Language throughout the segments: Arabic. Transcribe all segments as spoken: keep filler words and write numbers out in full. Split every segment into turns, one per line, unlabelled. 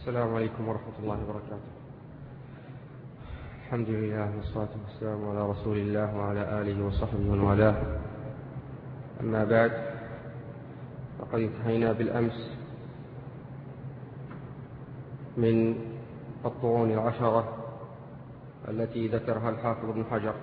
السلام عليكم ورحمة الله وبركاته. الحمد لله والصلاة والسلام على رسول الله وعلى آله وصحبه ومن والاه. أما بعد، فقد انتهينا بالأمس من الطعون العشرة التي ذكرها الحافظ ابن حجر.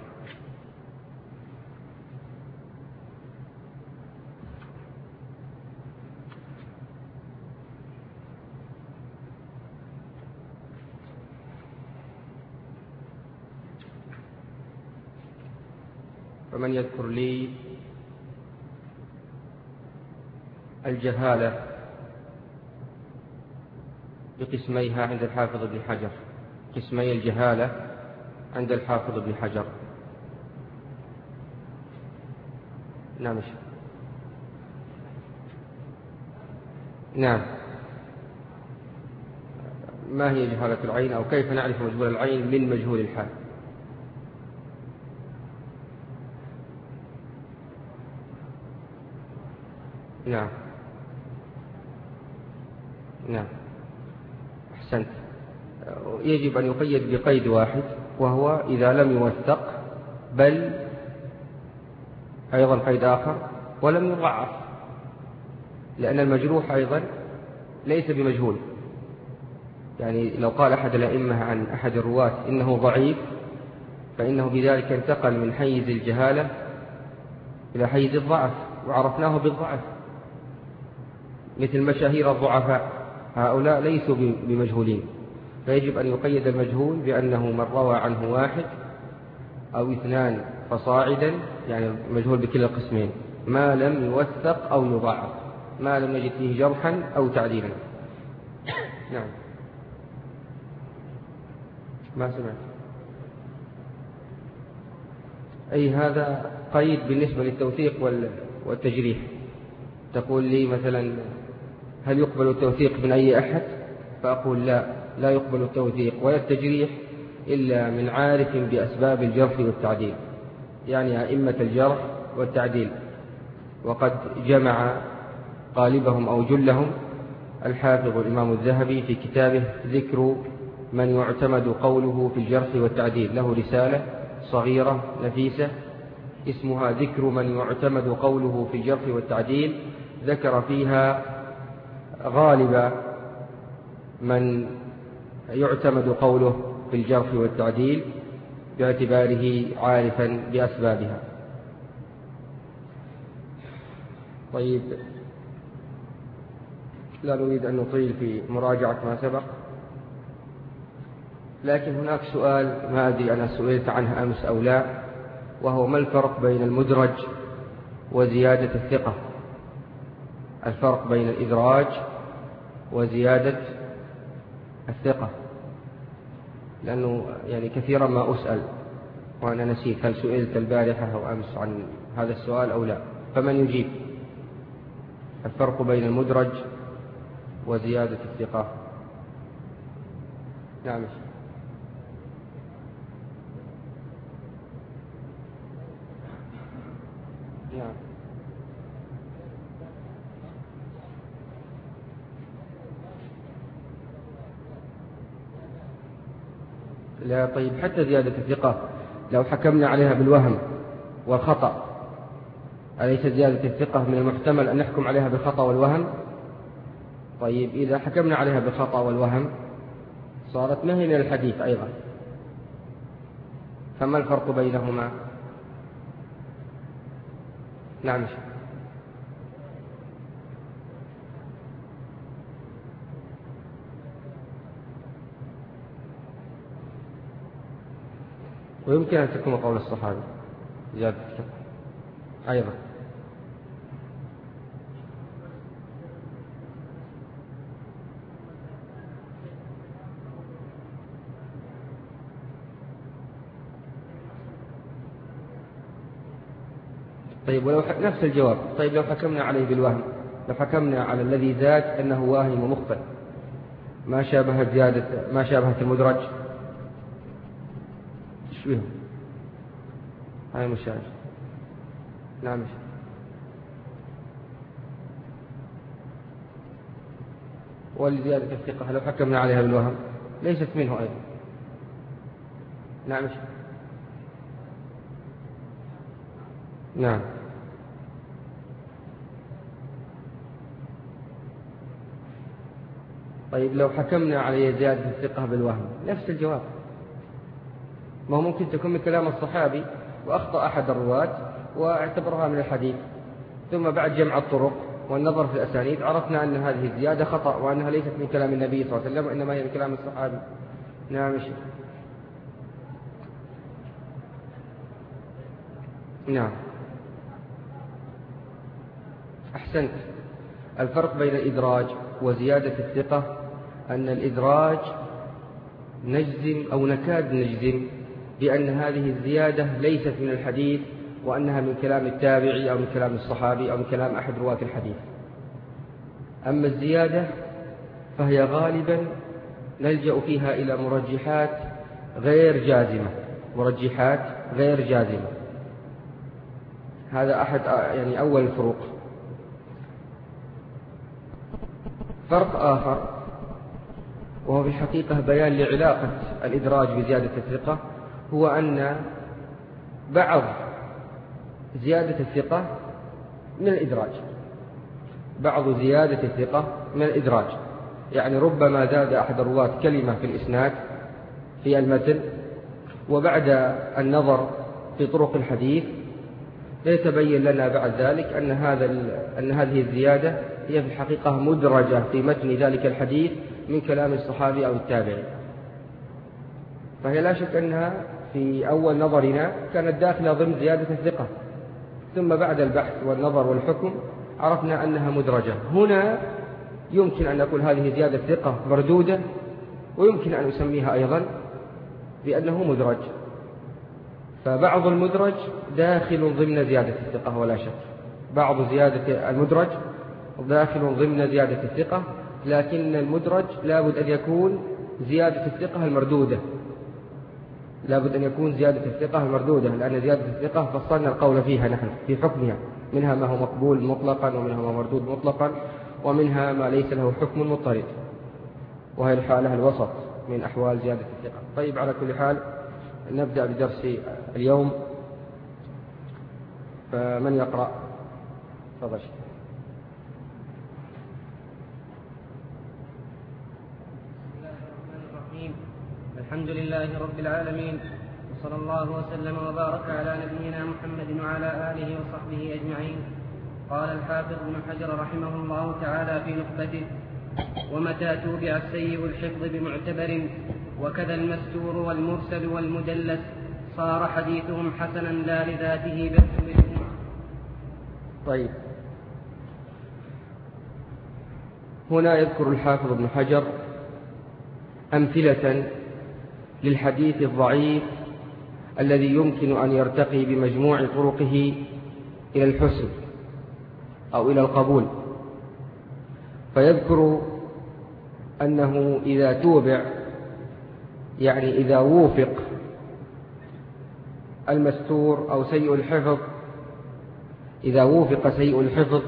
فمن يذكر لي الجهالة بقسميها عند الحافظ ابن حجر، قسمي الجهالة عند الحافظ ابن حجر. نعم نعم ما هي جهالة العين، أو كيف نعرف مجهول العين من مجهول الحال؟ نعم نعم أحسنت. يجب أن يقيد بقيد واحد، وهو إذا لم يوثق، بل أيضا قيد آخر ولم يضعف، لأن المجروح أيضا ليس بمجهول. يعني لو قال أحد الأئمة عن أحد الرواة إنه ضعيف، فإنه بذلك انتقل من حيز الجهالة إلى حيز الضعف، وعرفناه بالضعف، مثل مشاهير الضعفاء، هؤلاء ليسوا بمجهولين. فيجب أن يقيد المجهول بأنه من روى عنه واحد أو اثنان فصاعدا، يعني مجهول بكلا القسمين، ما لم يوثق أو يضعف، ما لم نجد فيه جرحا أو تعديلا. نعم ما سمعت. أي هذا قيد بالنسبة للتوثيق والتجريح. تقول لي مثلا هل يقبل التوثيق من أي أحد؟ فأقول لا، لا يقبل التوثيق ولا التجريح إلا من عارف بأسباب الجرح والتعديل، يعني أئمة الجرح والتعديل. وقد جمع غالبهم أو جلهم الحافظ الإمام الذهبي في كتابه ذكر من يعتمد قوله في الجرح والتعديل. له رسالة صغيرة نفيسة اسمها ذكر من يعتمد قوله في الجرح والتعديل، ذكر فيها غالب من يعتمد قوله في الجرح والتعديل باعتباره عارفا بأسبابها. طيب، لا نريد أن نطيل في مراجعة ما سبق، لكن هناك سؤال ما أدري أنا سئلت عنه أمس أو لا، وهو ما الفرق بين المدرج وزيادة الثقة؟ الفرق بين الإدراج وزيادة الثقة، لأنه يعني كثيرا ما أسأل وأنا نسيت هل سئلت البارحة أو أمس عن هذا السؤال أو لا، فمن يجيب؟ الفرق بين المدرج وزيادة الثقة. نعم نعم لا. طيب، حتى زيادة الثقة لو حكمنا عليها بالوهم والخطأ، أليس زيادة الثقة من المحتمل أن نحكم عليها بالخطأ والوهم؟ طيب، إذا حكمنا عليها بالخطأ والوهم صارت ما هي من الحديث أيضا، فما الفرق بينهما؟ نعم ويمكن أن تكون قول الصحابي زيادة الثقة أيضا. طيب، ولو نفس الجواب. طيب، لو حكمنا عليه بالوهم، لو حكمنا على الذي زاد أنه واهم ومخطئ، ما شابهت زيادة ما شابهت المدرج، تشبهه هاي مشاهد. نعم والزيادة الثقة لو حكمنا عليها بالوهم ليست منه أيضا. نعم. نعم. طيب لو حكمنا على زيادة الثقة بالوهم نفس الجواب. ما هو ممكن تكون من كلام الصحابي وأخطأ أحد الرواة واعتبرها من الحديث، ثم بعد جمع الطرق والنظر في الأسانيد عرفنا أن هذه الزيادة خطأ وأنها ليست من كلام النبي صلى الله عليه وسلم وإنما هي من كلام الصحابي. نعم شيخ. نعم أحسنت. الفرق بين الإدراج وزيادة الثقة أن الإدراج نجزم أو نكاد نجزم بأن هذه الزيادة ليست من الحديث وأنها من كلام التابعي أو من كلام الصحابي أو من كلام أحد رواة الحديث. أما الزيادة فهي غالبا نلجأ فيها إلى مرجحات غير جازمة مرجحات غير جازمة هذا أحد يعني أول الفروق. فرق آخر وهو في الحقيقة بيان لعلاقة الإدراج بزيادة الثقة هو أن بعض زيادة الثقة من الإدراج بعض زيادة الثقة من الإدراج يعني ربما زاد أحد الرواة كلمة في الإسناد في المتن وبعد النظر في طرق الحديث يتبين لنا بعد ذلك أن هذا أن هذه الزيادة هي في الحقيقة مدرجة في متن ذلك الحديث من كلام الصحابي أو التابعي. فهي لا شك أنها في أول نظرنا كانت داخلة ضمن زيادة الثقة، ثم بعد البحث والنظر والحكم عرفنا أنها مدرجة. هنا يمكن أن نقول هذه زيادة ثقة مردودة، ويمكن أن نسميها أيضا بأنه مدرج. فبعض المدرج داخل ضمن زيادة الثقة ولا شك، بعض زيادة المدرج داخل ضمن زيادة الثقة، لكن المدرج لابد أن يكون زيادة الثقة المردودة لابد أن يكون زيادة الثقة المردودة لأن زيادة الثقة فصلنا القول فيها نحن في حكمها، منها ما هو مقبول مطلقا ومنها ما مردود مطلقا ومنها ما ليس له حكم مضطرد، وهي الحالة الوسط من أحوال زيادة الثقة. طيب على كل حال نبدأ بدرس اليوم، فمن يقرأ؟ تفضل.
الحمد لله رب العالمين، وصلى الله وسلم وبارك على نبينا محمد وعلى آله وصحبه أجمعين. قال الحافظ ابن حجر رحمه الله تعالى في نخبته: ومتى توبع السيء الحفظ بمعتبر وكذا المستور والمرسل والمدلس صار حديثهم حسنا لا لذاته بل بالجمع.
طيب، هنا يذكر الحافظ ابن حجر أمثلة للحديث الضعيف الذي يمكن أن يرتقي بمجموع طرقه إلى الحسن أو إلى القبول، فيذكر أنه إذا توبع يعني إذا وفق المستور أو سيء الحفظ إذا وفق سيء الحفظ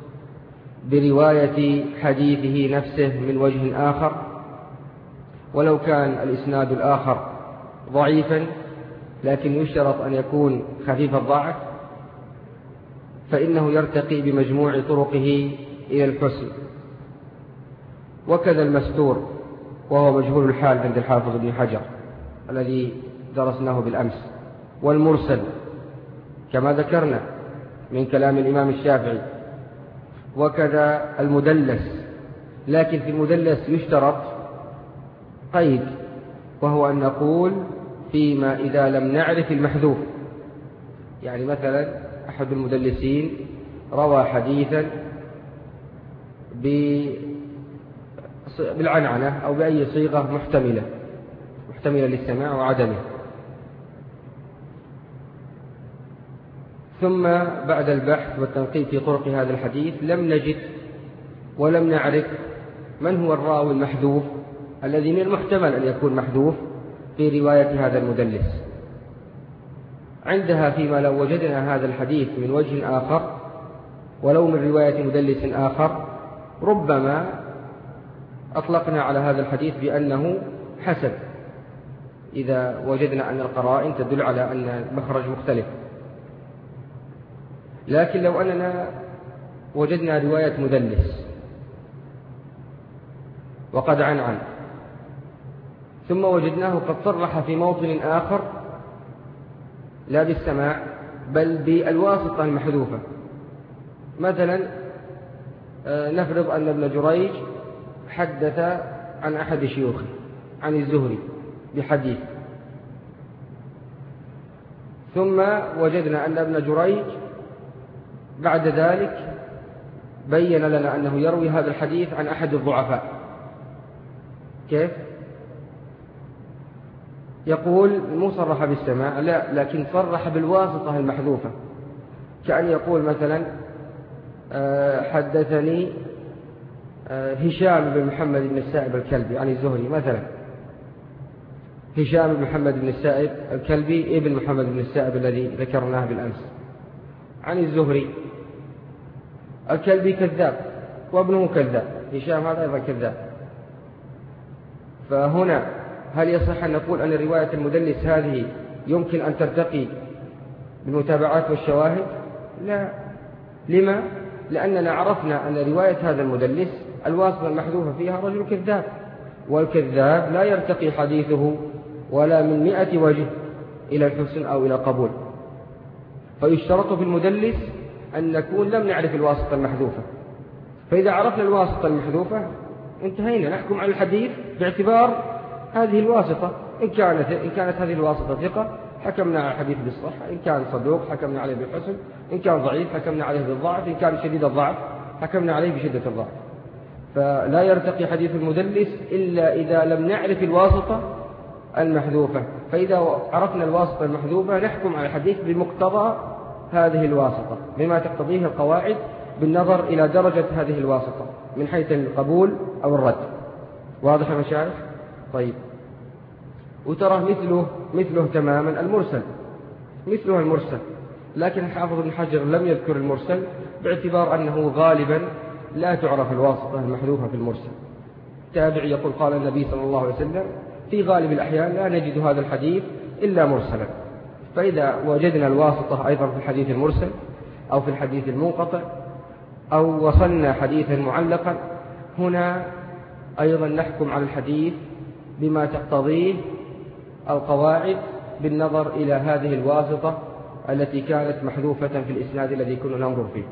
برواية حديثه نفسه من وجه آخر، ولو كان الإسناد الآخر ضعيفا لكن يشترط أن يكون خفيف الضعف، فإنه يرتقي بمجموع طرقه إلى الحسن. وكذا المستور وهو مجهول الحال عند الحافظ ابن حجر الذي درسناه بالأمس، والمرسل كما ذكرنا من كلام الإمام الشافعي، وكذا المدلس، لكن في المدلس يشترط قيد، وهو أن نقول فيما إذا لم نعرف المحذوف. يعني مثلا أحد المدلسين روى حديثا بالعنعنة أو بأي صيغة محتملة محتملة للسماع وعدمه، ثم بعد البحث والتنقيب في طرق هذا الحديث لم نجد ولم نعرف من هو الراوي المحذوف الذي من المحتمل أن يكون محذوف في رواية هذا المدلس. عندها فيما لو وجدنا هذا الحديث من وجه آخر ولو من رواية مدلس آخر، ربما أطلقنا على هذا الحديث بأنه حسن إذا وجدنا أن القرائن تدل على أن المخرج مختلف. لكن لو أننا وجدنا رواية مدلس وقد عنعن ثم وجدناه قد صرح في موطن آخر لا بالسماع بل بالواسطة المحذوفة، مثلا نفرض أن ابن جريج حدث عن أحد شيوخه عن الزهري بحديث، ثم وجدنا أن ابن جريج بعد ذلك بين لنا أنه يروي هذا الحديث عن أحد الضعفاء. كيف؟ يقول مو صرح بالسماع، لا، لكن صرح بالواسطة المحذوفة، كأن يقول مثلا حدثني هشام بن محمد بن السائب الكلبي عن الزهري مثلا، هشام بن محمد بن السائب الكلبي ابن محمد بن السائب الذي ذكرناه بالأمس عن الزهري. الكلبي كذاب وابنه كذاب، هشام هذا أيضا كذاب. فهنا هل يصح أن نقول أن رواية المدلس هذه يمكن أن ترتقي بالمتابعات والشواهد؟ لا. لما؟ لأننا عرفنا أن رواية هذا المدلس الواسطة المحذوفة فيها رجل كذاب، والكذاب لا يرتقي حديثه ولا من مئة وجه إلى الحسن أو إلى القبول. فيشترط في المدلس أن نكون لم نعرف الواسطة المحذوفة، فإذا عرفنا الواسطة المحذوفة انتهينا نحكم على الحديث باعتبار هذه الواسطة. إن كانت, إن كانت هذه الواسطة ثقة حكمنا على الحديث بالصحة، إن كان صدوق حكمنا عليه بالحسن، إن كان ضعيف حكمنا عليه بالضعف، إن كان شديد الضعف حكمنا عليه بشدة الضعف. فلا يرتقي حديث المدلس إلا إذا لم نعرف الواسطة المحذوفة. فإذا عرفنا الواسطة المحذوفة نحكم على الحديث بمقتضى هذه الواسطة بما تقتضيه القواعد بالنظر إلى درجة هذه الواسطة من حيث القبول أو الرد. واضح يا مشايخ؟ طيب. وترى مثله مثله تماما المرسل، مثله المرسل، لكن الحافظ ابن حجر لم يذكر المرسل باعتبار أنه غالبا لا تعرف الواسطة المحذوفة في المرسل. تابع يقول قال النبي صلى الله عليه وسلم، في غالب الأحيان لا نجد هذا الحديث إلا مرسلا. فإذا وجدنا الواسطة أيضا في الحديث المرسل أو في الحديث المنقطع أو وصلنا حديثا معلقا، هنا أيضا نحكم على الحديث بما تقتضيه القواعد بالنظر إلى هذه الواسطة التي كانت محذوفة في الإسناد الذي كنا ننظر فيه.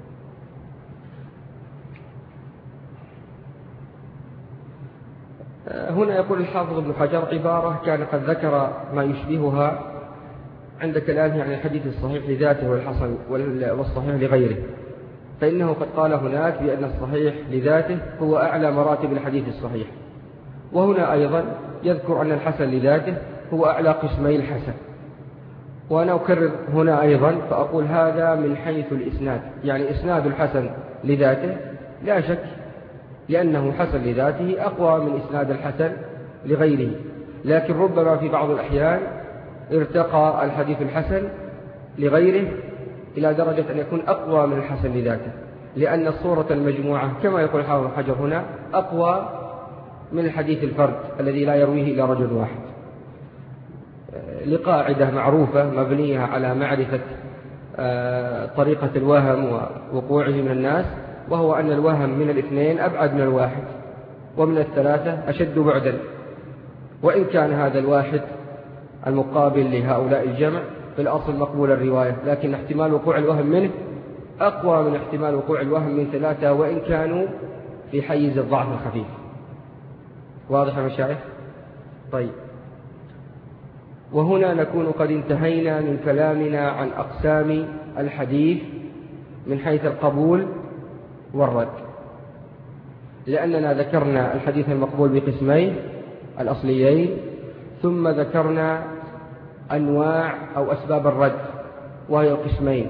هنا يقول الحافظ ابن حجر عبارة كان قد ذكر ما يشبهها عند كلامه عن الحديث الصحيح لذاته والحسن والصحيح لغيره، فإنه قد قال هناك بأن الصحيح لذاته هو أعلى مراتب الحديث الصحيح، وهنا أيضا يذكر أن الحسن لذاته هو أعلى قسمي الحسن. وأنا أكرر هنا أيضا فأقول هذا من حيث الإسناد، يعني إسناد الحسن لذاته لا شك لأنه حسن لذاته أقوى من إسناد الحسن لغيره، لكن ربما في بعض الأحيان ارتقى الحديث الحسن لغيره إلى درجة أن يكون أقوى من الحسن لذاته، لأن الصورة المجموعة كما يقول الحافظ ابن حجر هنا أقوى من الحديث الفرد الذي لا يرويه إلا رجل واحد، لقاعدة معروفة مبنية على معرفة طريقة الوهم ووقوعه من الناس، وهو أن الوهم من الاثنين أبعد من الواحد، ومن الثلاثة أشد بعدا، وإن كان هذا الواحد المقابل لهؤلاء الجمع في الأصل مقبول الرواية، لكن احتمال وقوع الوهم منه أقوى من احتمال وقوع الوهم من ثلاثة وإن كانوا في حيز الضعف الخفيف. واضح يا مشايخ؟ طيب. وهنا نكون قد انتهينا من كلامنا عن أقسام الحديث من حيث القبول والرد، لأننا ذكرنا الحديث المقبول بقسمين الأصليين، ثم ذكرنا أنواع أو أسباب الرد وهي القسمين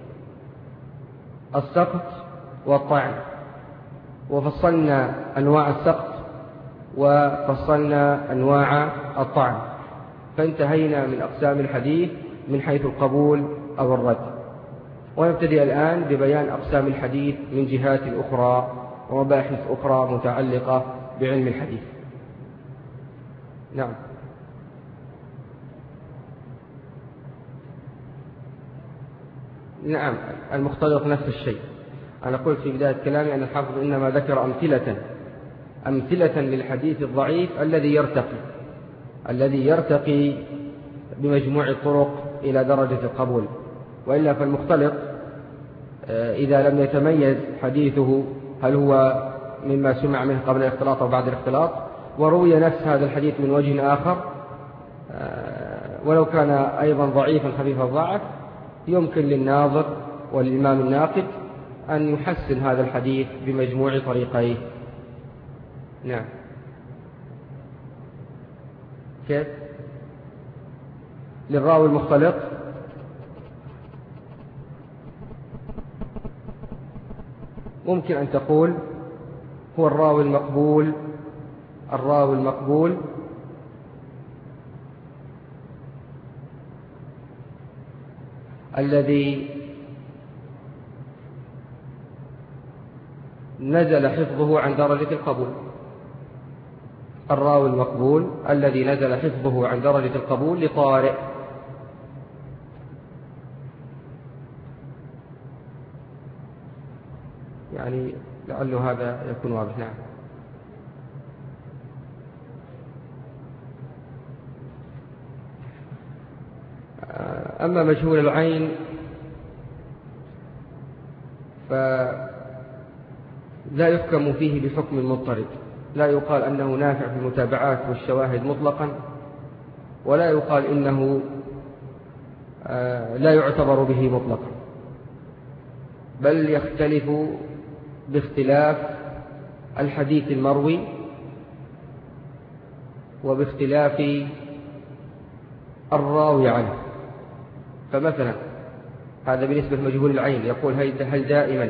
السقط والطعن، وفصلنا أنواع السقط وفصلنا أنواع الطعن، فانتهينا من أقسام الحديث من حيث القبول أو الرد. ونبتدئ الآن ببيان أقسام الحديث من جهات أخرى ومباحث أخرى متعلقة بعلم الحديث. نعم. نعم المختلط نفس الشيء. أنا قلت في بداية كلامي أن الحافظ إنما ذكر أمثلة أمثلة للحديث الضعيف الذي يرتقي الذي يرتقي بمجموع الطرق إلى درجة القبول، وإلا فالمختلط إذا لم يتميز حديثه هل هو مما سمع منه قبل الاختلاط أو بعد الاختلاط، وروي نفس هذا الحديث من وجه آخر ولو كان أيضا ضعيفا خفيف الضعف، يمكن للناظر والإمام الناقد أن يحسن هذا الحديث بمجموع طريقيه. نعم. كيف؟ للراوي المختلط ممكن أن تقول هو الراوي المقبول الراوي المقبول الذي نزل حفظه عن درجة القبول الراوي المقبول الذي نزل حفظه عن درجة القبول لطارئ. يعني لعل هذا يكون واضح. نعم. أما مجهول العين فلا يحكم فيه بحكم مضطرد، لا يقال أنه نافع في المتابعات والشواهد مطلقا، ولا يقال إنه لا يعتبر به مطلقا، بل يختلف باختلاف الحديث المروي وباختلاف الراوي عنه. فمثلا هذا بالنسبة لمجهول العين يقول هل دائما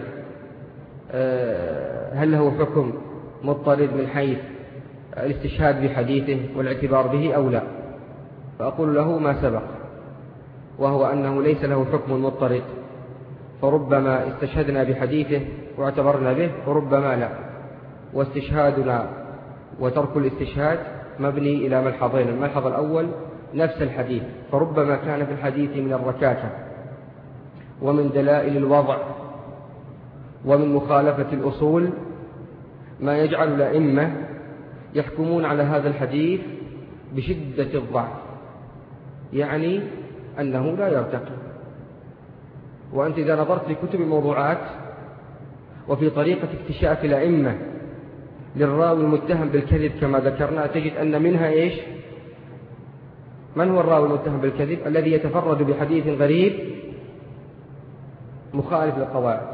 هل له حكم مضطرد من حيث الاستشهاد بحديثه والاعتبار به أو لا؟ فأقول له ما سبق، وهو أنه ليس له حكم مضطرد، فربما استشهدنا بحديثه واعتبرنا به وربما لا، واستشهادنا وترك الاستشهاد مبني إلى ملحظين. الملحظ الأول نفس الحديث، فربما كان في الحديث من الركاكة ومن دلائل الوضع ومن مخالفة الأصول ما يجعل الأئمة يحكمون على هذا الحديث بشدة الضعف، يعني أنه لا يرتقي. وأنت إذا نظرت في كتب الموضوعات وفي طريقة اكتشاف الأئمة للراوي المتهم بالكذب كما ذكرنا، تجد أن منها إيش؟ من هو الراوي المتهم بالكذب؟ الذي يتفرد بحديث غريب مخالف للقواعد،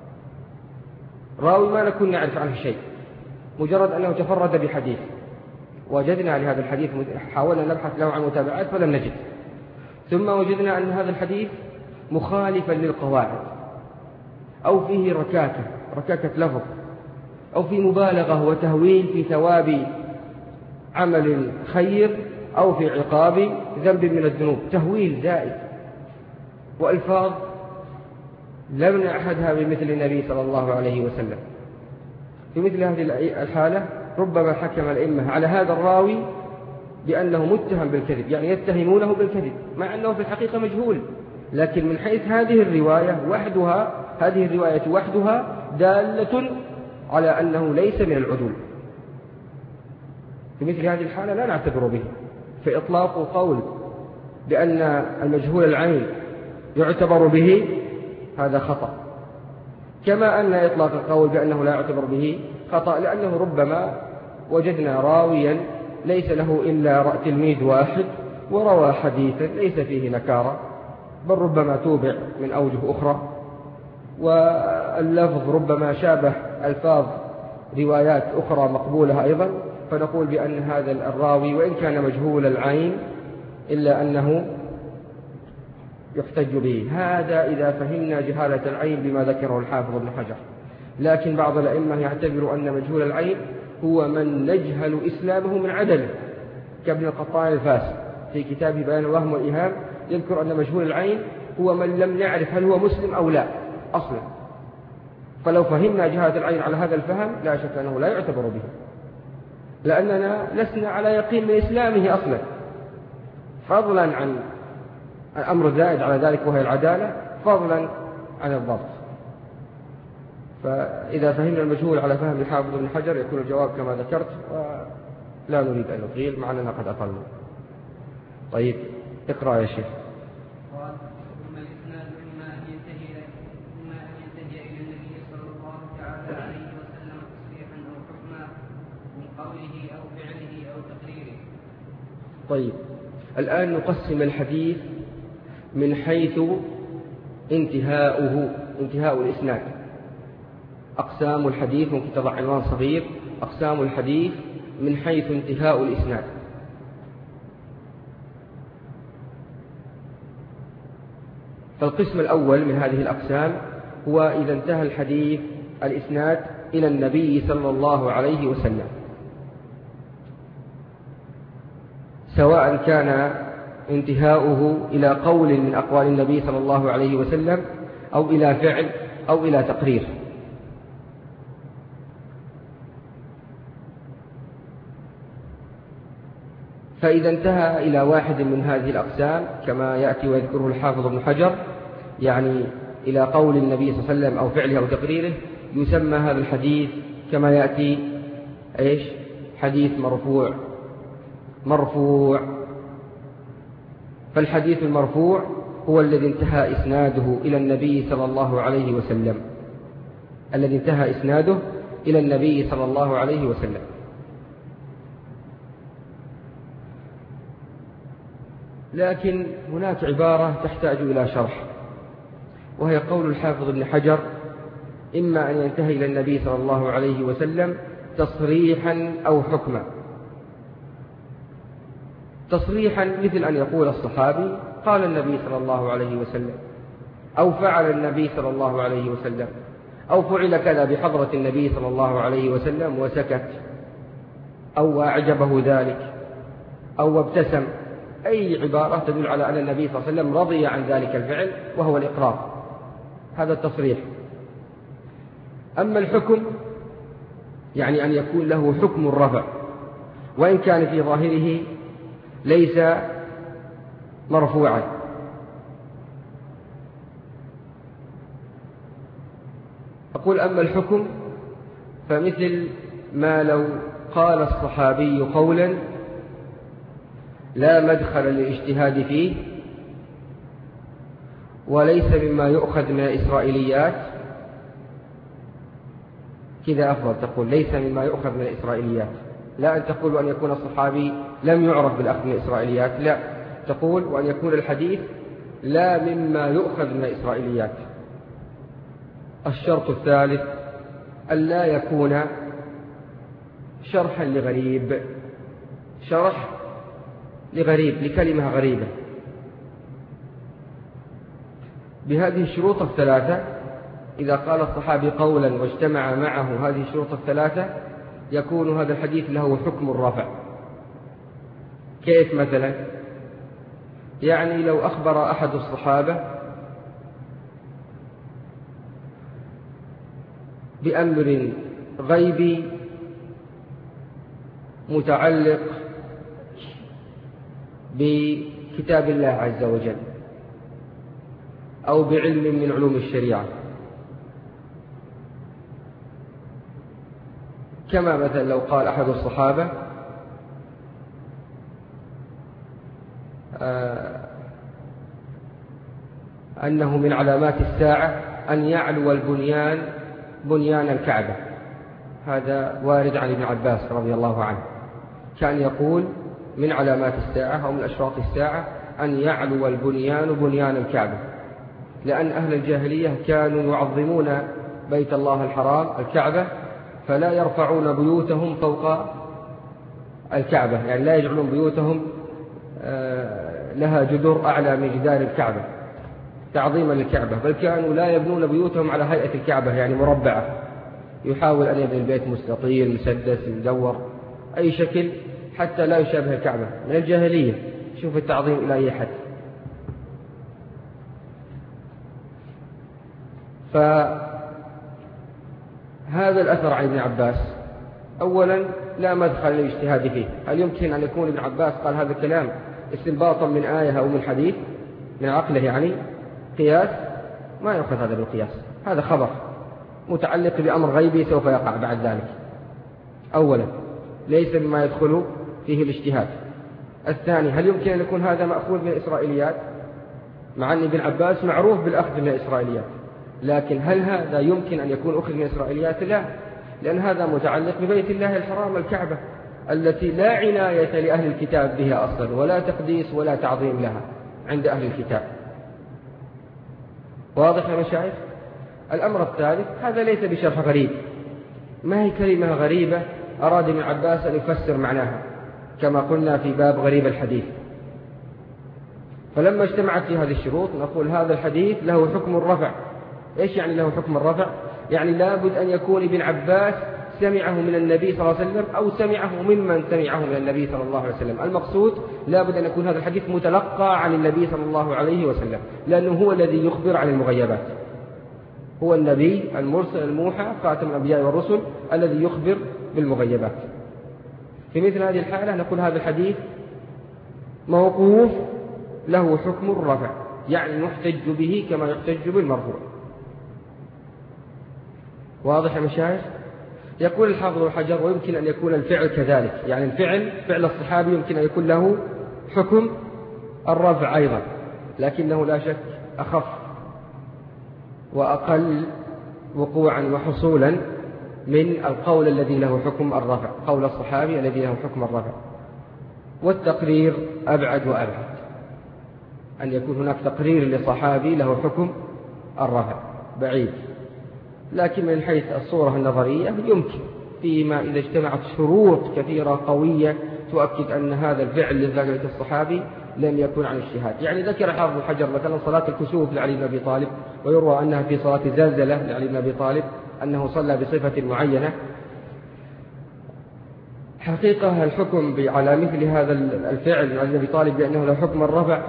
راوي ما نكون نعرف عنه شيء، مجرد أنه تفرد بحديث وجدنا لهذا الحديث، حاولنا نبحث له عن متابعات فلم نجد، ثم وجدنا أن هذا الحديث مخالفا للقواعد أو فيه ركاكة ركاكة لفظ، أو في مبالغة وتهويل في ثواب عمل خير أو في عقاب ذنب من الذنوب، تهويل زائد وألفاظ لم نعهدها بمثل النبي صلى الله عليه وسلم. في مثل هذه الحالة ربما حكم الأئمة على هذا الراوي بأنه متهم بالكذب، يعني يتهمونه بالكذب مع أنه في الحقيقة مجهول، لكن من حيث هذه الرواية وحدها هذه الرواية وحدها دالة على أنه ليس من العدول. في مثل هذه الحالة لا نعتبر به، فإطلاق قول بأن المجهول العين يعتبر به هذا خطأ، كما أن إطلاق القول بأنه لا يعتبر به خطأ، لأنه ربما وجدنا راويا ليس له إلا تلميذ واحد وروى حديثا ليس فيه نكارة، بل ربما توبع من أوجه أخرى، واللفظ ربما شابه ألفاظ روايات أخرى مقبولة أيضا، فنقول بأن هذا الراوي وإن كان مجهول العين إلا أنه يحتج به. هذا إذا فهمنا جهالة العين بما ذكره الحافظ ابن حجر. لكن بعض الأئمة يعتبر أن مجهول العين هو من نجهل إسلامه من عدله، كابن القطان الفاسي في كتابه بيان الوهم والإيهام يذكر أن مجهول العين هو من لم نعرف هل هو مسلم أو لا أصلا. فلو فهمنا جهالة العين على هذا الفهم لا شك أنه لا يعتبر به. لأننا لسنا على يقين من إسلامه أصلا، فضلا عن الأمر الزائد على ذلك وهي العدالة، فضلا عن الضبط. فإذا فهمنا المجهول على فهم الحافظ ابن حجر يكون الجواب كما ذكرت، ولا نريد أن نطيل مع أننا قد أطلنا. طيب اقرأ يا شيخ.
قال: ثم الإسناد إما أن ينتهي إما أن ينتهي إلى النبي صلى الله تعالى عليه وسلم تصريحا أو حكما من قوله أو فعله أو تقريره.
طيب الآن نقسم الحديث من حيث انتهاؤه، انتهاء الإسناد. أقسام الحديث، ممكن تضع عنوان صغير: أقسام الحديث من حيث انتهاء الإسناد. فالقسم الأول من هذه الأقسام هو إذا انتهى الحديث الإسناد إلى النبي صلى الله عليه وسلم، سواء كان انتهاؤه إلى قول من أقوال النبي صلى الله عليه وسلم أو إلى فعل أو إلى تقرير. فإذا انتهى إلى واحد من هذه الأقسام كما يأتي ويذكره الحافظ ابن حجر، يعني إلى قول النبي صلى الله عليه وسلم أو فعله أو تقريره، يسمى هذا الحديث كما يأتي إيش؟ حديث مرفوع. مرفوع فالحديث المرفوع هو الذي انتهى إسناده إلى النبي صلى الله عليه وسلم، الذي انتهى إسناده إلى النبي صلى الله عليه وسلم. لكن هناك عبارة تحتاج إلى شرح، وهي قول الحافظ ابن حجر: إما أن ينتهي إلى النبي صلى الله عليه وسلم تصريحا أو حكما. تصريحا مثل أن يقول الصحابي: قال النبي صلى الله عليه وسلم، أو فعل النبي صلى الله عليه وسلم، أو فعل كذا بحضرة النبي صلى الله عليه وسلم وسكت، أو أعجبه ذلك، أو ابتسم. أي عبارة تدل على أن النبي صلى الله عليه وسلم رضي عن ذلك الفعل وهو الإقرار، هذا التصريح. أما الحكم يعني أن يكون له حكم الرفع، وإن كان في ظاهره ليس مرفوعا. أقول أما الحكم فمثل ما لو قال الصحابي قولا لا مدخل للاجتهاد فيه وليس مما يؤخذ من الإسرائيليات، كذا أفضل تقول ليس مما يؤخذ من الإسرائيليات، لا أن تقول أن يكون الصحابي لم يعرف بالأخذ من الإسرائيليات، لا، تقول وأن يكون الحديث لا مما يؤخذ من الإسرائيليات. الشرط الثالث أن لا يكون شرحا لغريب، شرح لغريب، لكلمة غريبة. بهذه الشروط الثلاثة إذا قال الصحابي قولا واجتمع معه هذه الشروط الثلاثة يكون هذا الحديث له حكم الرفع. كيف مثلا؟ يعني لو أخبر أحد الصحابة بأمر غيبي متعلق بكتاب الله عز وجل أو بعلم من علوم الشريعة، كما مثلا لو قال أحد الصحابة آه أنه من علامات الساعة أن يعلو البنيان بنيان الكعبة، هذا وارد عن ابن عباس رضي الله عنه، كان يقول من علامات الساعة أو من أشراط الساعة أن يعلو البنيان بنيان الكعبة، لأن أهل الجاهلية كانوا يعظمون بيت الله الحرام الكعبة فلا يرفعون بيوتهم فوق الكعبة، يعني لا يجعلون بيوتهم لها جدر أعلى من جدار الكعبة تعظيما للكعبة، بل كانوا لا يبنون بيوتهم على هيئة الكعبة يعني مربعة، يحاول أن يبني البيت مستطيل مسدس مدور أي شكل حتى لا يشابه الكعبة، من الجاهلية. شوف التعظيم إلى أي حد. فهذا الأثر عن ابن عباس أولا لا مدخل للاجتهاد فيه. هل يمكن أن يكون ابن عباس قال هذا الكلام استنباطا من آية أو من حديث من عقله يعني قياس؟ ما يأخذ هذا بالقياس، هذا خبر متعلق بأمر غيبي سوف يقع بعد ذلك. أولا ليس بما يدخل فيه الاجتهاد. الثاني هل يمكن أن يكون هذا مأخوذ من الإسرائيليات؟ مع أن ابن عباس معروف بالأخذ من الإسرائيليات، لكن هل هذا يمكن أن يكون أخذ من الإسرائيليات؟ لا، لأن هذا متعلق ببيت الله الحرام الكعبة التي لا عناية لأهل الكتاب بها أصلا، ولا تقديس ولا تعظيم لها عند أهل الكتاب. واضح يا مشايخ؟ الأمر الثالث هذا ليس بشرح غريب، ما هي كلمة غريبة أراد ابن عباس أن يفسر معناها كما قلنا في باب غريب الحديث. فلما اجتمعت في هذه الشروط نقول هذا الحديث له حكم الرفع. إيش يعني له حكم الرفع؟ يعني لابد أن يكون ابن عباس سمعه من النبي صلى الله عليه وسلم أو سمعه ممن سمعه من النبي صلى الله عليه وسلم. المقصود لابد أن يكون هذا الحديث متلقى عن النبي صلى الله عليه وسلم، لأنه هو الذي يخبر عن المغيبات، هو النبي المرسل الموحى خاتم الأنبياء والرسل الذي يخبر بالمغيبات. في مثل هذه الحالة نقول هذا الحديث موقوف له حكم الرفع، يعني نحتج به كما يحتج بالمرفوع. واضح يا مشايخ؟ يقول الحافظ ابن حجر ويمكن أن يكون الفعل كذلك، يعني الفعل فعل الصحابي يمكن أن يكون له حكم الرفع أيضا، لكنه لا شك أخف وأقل وقوعا وحصولا من القول الذي له حكم الرفع، قول الصحابي الذي له حكم الرفع. والتقرير أبعد وأبعد، أن يكون هناك تقرير لصحابي له حكم الرفع بعيد. لكن من حيث الصورة النظرية يمكن، فيما إذا اجتمعت شروط كثيرة قوية تؤكد أن هذا الفعل لذلك الصحابي لم يكن عن اجتهاد. يعني ذكر حافظ ابن حجر مثلا صلاة الكسوف لعلي بن أبي طالب، ويروى أنها في صلاة زلزلة لعلي بن أبي طالب أنه صلى بصفة معينة. حقيقة الحكم على مثل هذا الفعل لعلي بن أبي طالب بأنه له حكم الرفع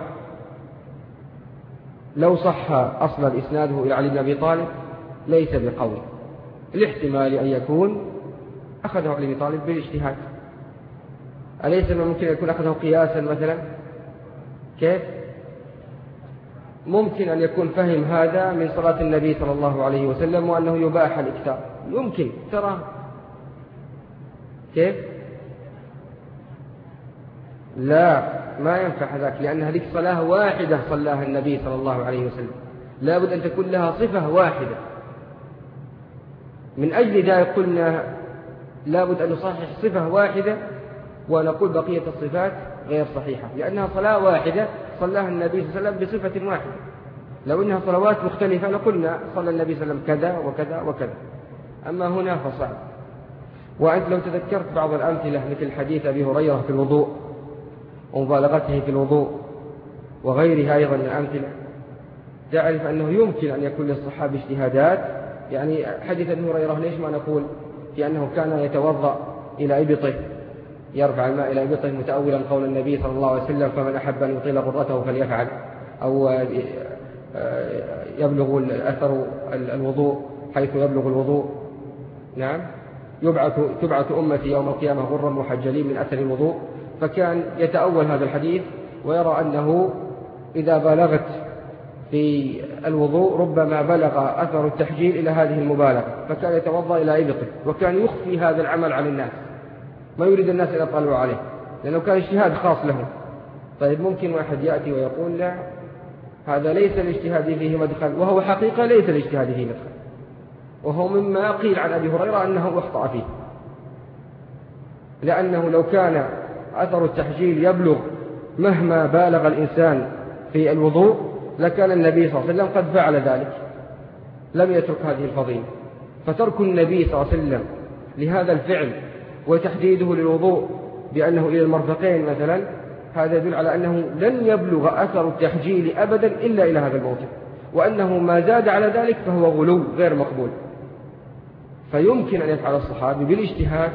لو صح أصلا إسناده إلى علي بن أبي طالب ليس بقوي، الاحتمال أن يكون أخذه علي بن أبي طالب بالاجتهاد. أليس ممكن أن يكون أخذه قياسا مثلا؟ كيف؟ ممكن أن يكون فهم هذا من صلاة النبي صلى الله عليه وسلم وأنه يباح الإكثار، يمكن ترى كيف؟ لا، ما ينفع هذاك، لأن هذه صلاة واحدة صلاها النبي صلى الله عليه وسلم، لابد أن تكون لها صفة واحدة. من أجل ذلك قلنا لابد أن نصحح صفة واحدة ونقول بقية الصفات غير صحيحة، لأنها صلاة واحدة صلاها النبي صلى الله عليه وسلم بصفة واحدة. لو أنها صلوات مختلفة لقلنا صلى النبي صلى الله عليه وسلم كذا وكذا وكذا، أما هنا فصعب. وأنت لو تذكرت بعض الأمثلة مثل حديث أبي هريرة في الوضوء ومبالغته في الوضوء وغيرها أيضا من الأمثلة، تعرف أنه يمكن أن يكون للصحابة اجتهادات. يعني حديث أبي هريرة ليش ما نقول في أنه كان يتوضأ إلى إبطه، يرفع الماء إلى إبطه متأولا قول النبي صلى الله عليه وسلم فمن أحب أن يطيل غرته فليفعل، أو يبلغ أثر الوضوء حيث يبلغ الوضوء. نعم، يبعث تبعث أمتي يوم القيامة غرا محجلين من أثر الوضوء. فكان يتأول هذا الحديث ويرى أنه إذا بالغت في الوضوء ربما بلغ أثر التحجيل إلى هذه المبالغة، فكان يتوضأ إلى إبطه، وكان يخفي هذا العمل عن الناس، ما يريد الناس أن يطلعوا عليه لأنه كان اجتهاد خاص له. طيب ممكن واحد يأتي ويقول لا، هذا ليس الاجتهاد فيه مدخل، وهو حقيقة ليس الاجتهاد فيه مدخل، وهو مما قيل عن أبي هريرة أنه أخطأ فيه، لأنه لو كان أثر التحجيل يبلغ مهما بالغ الإنسان في الوضوء لكان النبي صلى الله عليه وسلم قد فعل ذلك، لم يترك هذه الفضيلة. فترك النبي صلى الله عليه وسلم لهذا الفعل وتحديده للوضوء بأنه إلى المرفقين مثلا، هذا يدل على أنه لن يبلغ أثر التحجيل أبدا إلا إلى هذا الموضع، وأنه ما زاد على ذلك فهو غلو غير مقبول. فيمكن أن يفعل الصحابي بالاجتهاد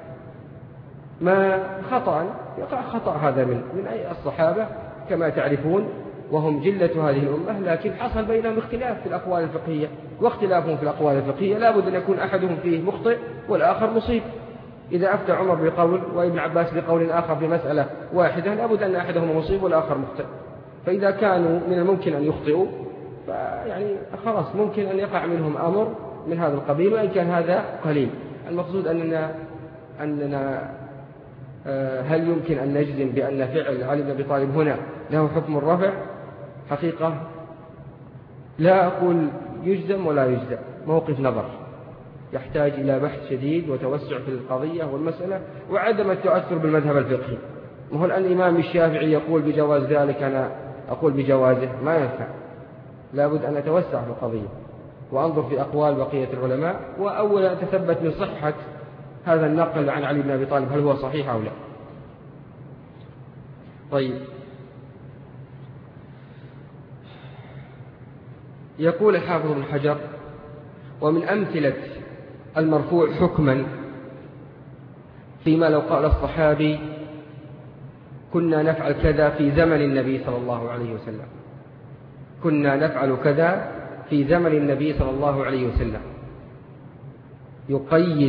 ما خطأ، يقع خطأ هذا من من أي الصحابة كما تعرفون، وهم جلة هذه الأمة، لكن حصل بينهم اختلاف في الأقوال الفقهية، واختلافهم في الأقوال الفقهية لا بد أن يكون أحدهم فيه مخطئ والآخر مصيب. إذا أفتى عمر بقول وابن عباس بقول آخر في مسألة واحدة لابد أن أحدهما مصيب والآخر مخطئ. فإذا كانوا من الممكن أن يخطئوا فيعني خلاص ممكن أن يقع منهم أمر من هذا القبيل، وإن كان هذا قليل. المقصود أننا أننا هل يمكن أن نجزم بأن فعل علي بن أبي طالب هنا له حكم الرفع؟ حقيقة لا أقول يجزم ولا يجزم، موقف نظر يحتاج إلى بحث شديد وتوسع في القضية والمسألة وعدم التأثر بالمذهب الفقهي. وهو الآن الإمام الشافعي يقول بجواز ذلك، أنا أقول بجوازه، ما ينفع. لابد أن أتوسع في القضية وأنظر في أقوال بقية العلماء، وأولا أتثبت من صحة هذا النقل عن علي بن أبي طالب هل هو صحيح أو لا. طيب، يقول الحافظ ابن حجر: ومن أمثلة المرفوع حكما فيما لو قال الصحابي كنا نفعل كذا في زمن النبي صلى الله عليه وسلم، كنا نفعل كذا في زمن النبي صلى الله عليه وسلم، يقيد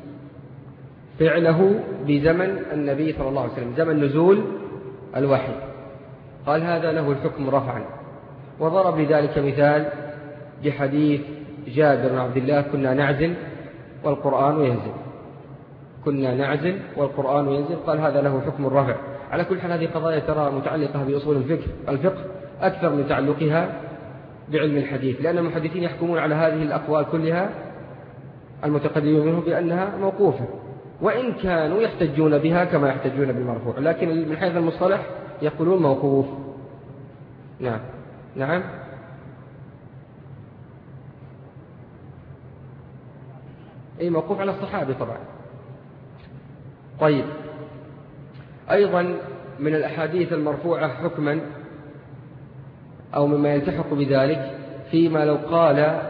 فعله بزمن النبي صلى الله عليه وسلم، زمن نزول الوحي، قال هذا له الحكم رفعا. وضرب لذلك مثال بحديث جابر بن عبد الله: كنا نعزل والقرآن ينزل، كنا نعزل والقرآن ينزل، قال هذا له حكم الرفع. على كل حال هذه قضايا ترى متعلقة بأصول الفقه الفقه أكثر من تعلقها بعلم الحديث، لأن المحدثين يحكمون على هذه الأقوال كلها المتقدمين منهم بأنها موقوفة، وإن كانوا يحتجون بها كما يحتجون بالمرفوع، لكن من حيث المصطلح يقولون موقوف. نعم نعم أي موقوف على الصحابي طبعا. طيب، أيضا من الأحاديث المرفوعة حكما أو مما يلتحق بذلك فيما لو قال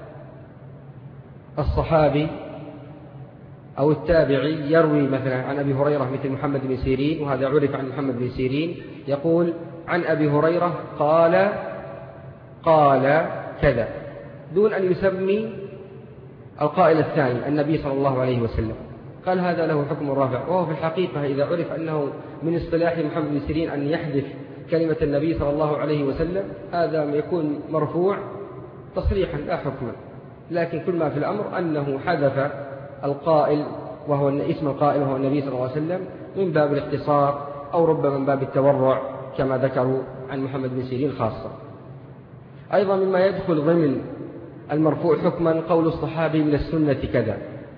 الصحابي أو التابعي يروي مثلا عن أبي هريرة مثل محمد بن سيرين، وهذا عرف عن محمد بن سيرين، يقول عن أبي هريرة قال قال كذا دون أن يسمي القائل الثاني النبي صلى الله عليه وسلم، قال هذا له حكم الرفع. وهو في الحقيقة إذا عرف أنه من اصطلاح محمد بن سيرين أن يحذف كلمة النبي صلى الله عليه وسلم، هذا يكون مرفوع تصريحا لا حكما، لكن كل ما في الأمر أنه حذف القائل وهو اسم القائل وهو النبي صلى الله عليه وسلم من باب الاختصار أو ربما من باب التورع كما ذكروا عن محمد بن سيرين خاصة. أيضا مما يدخل ضمن المرفوع حكما قول الصحابي من السنة كذا،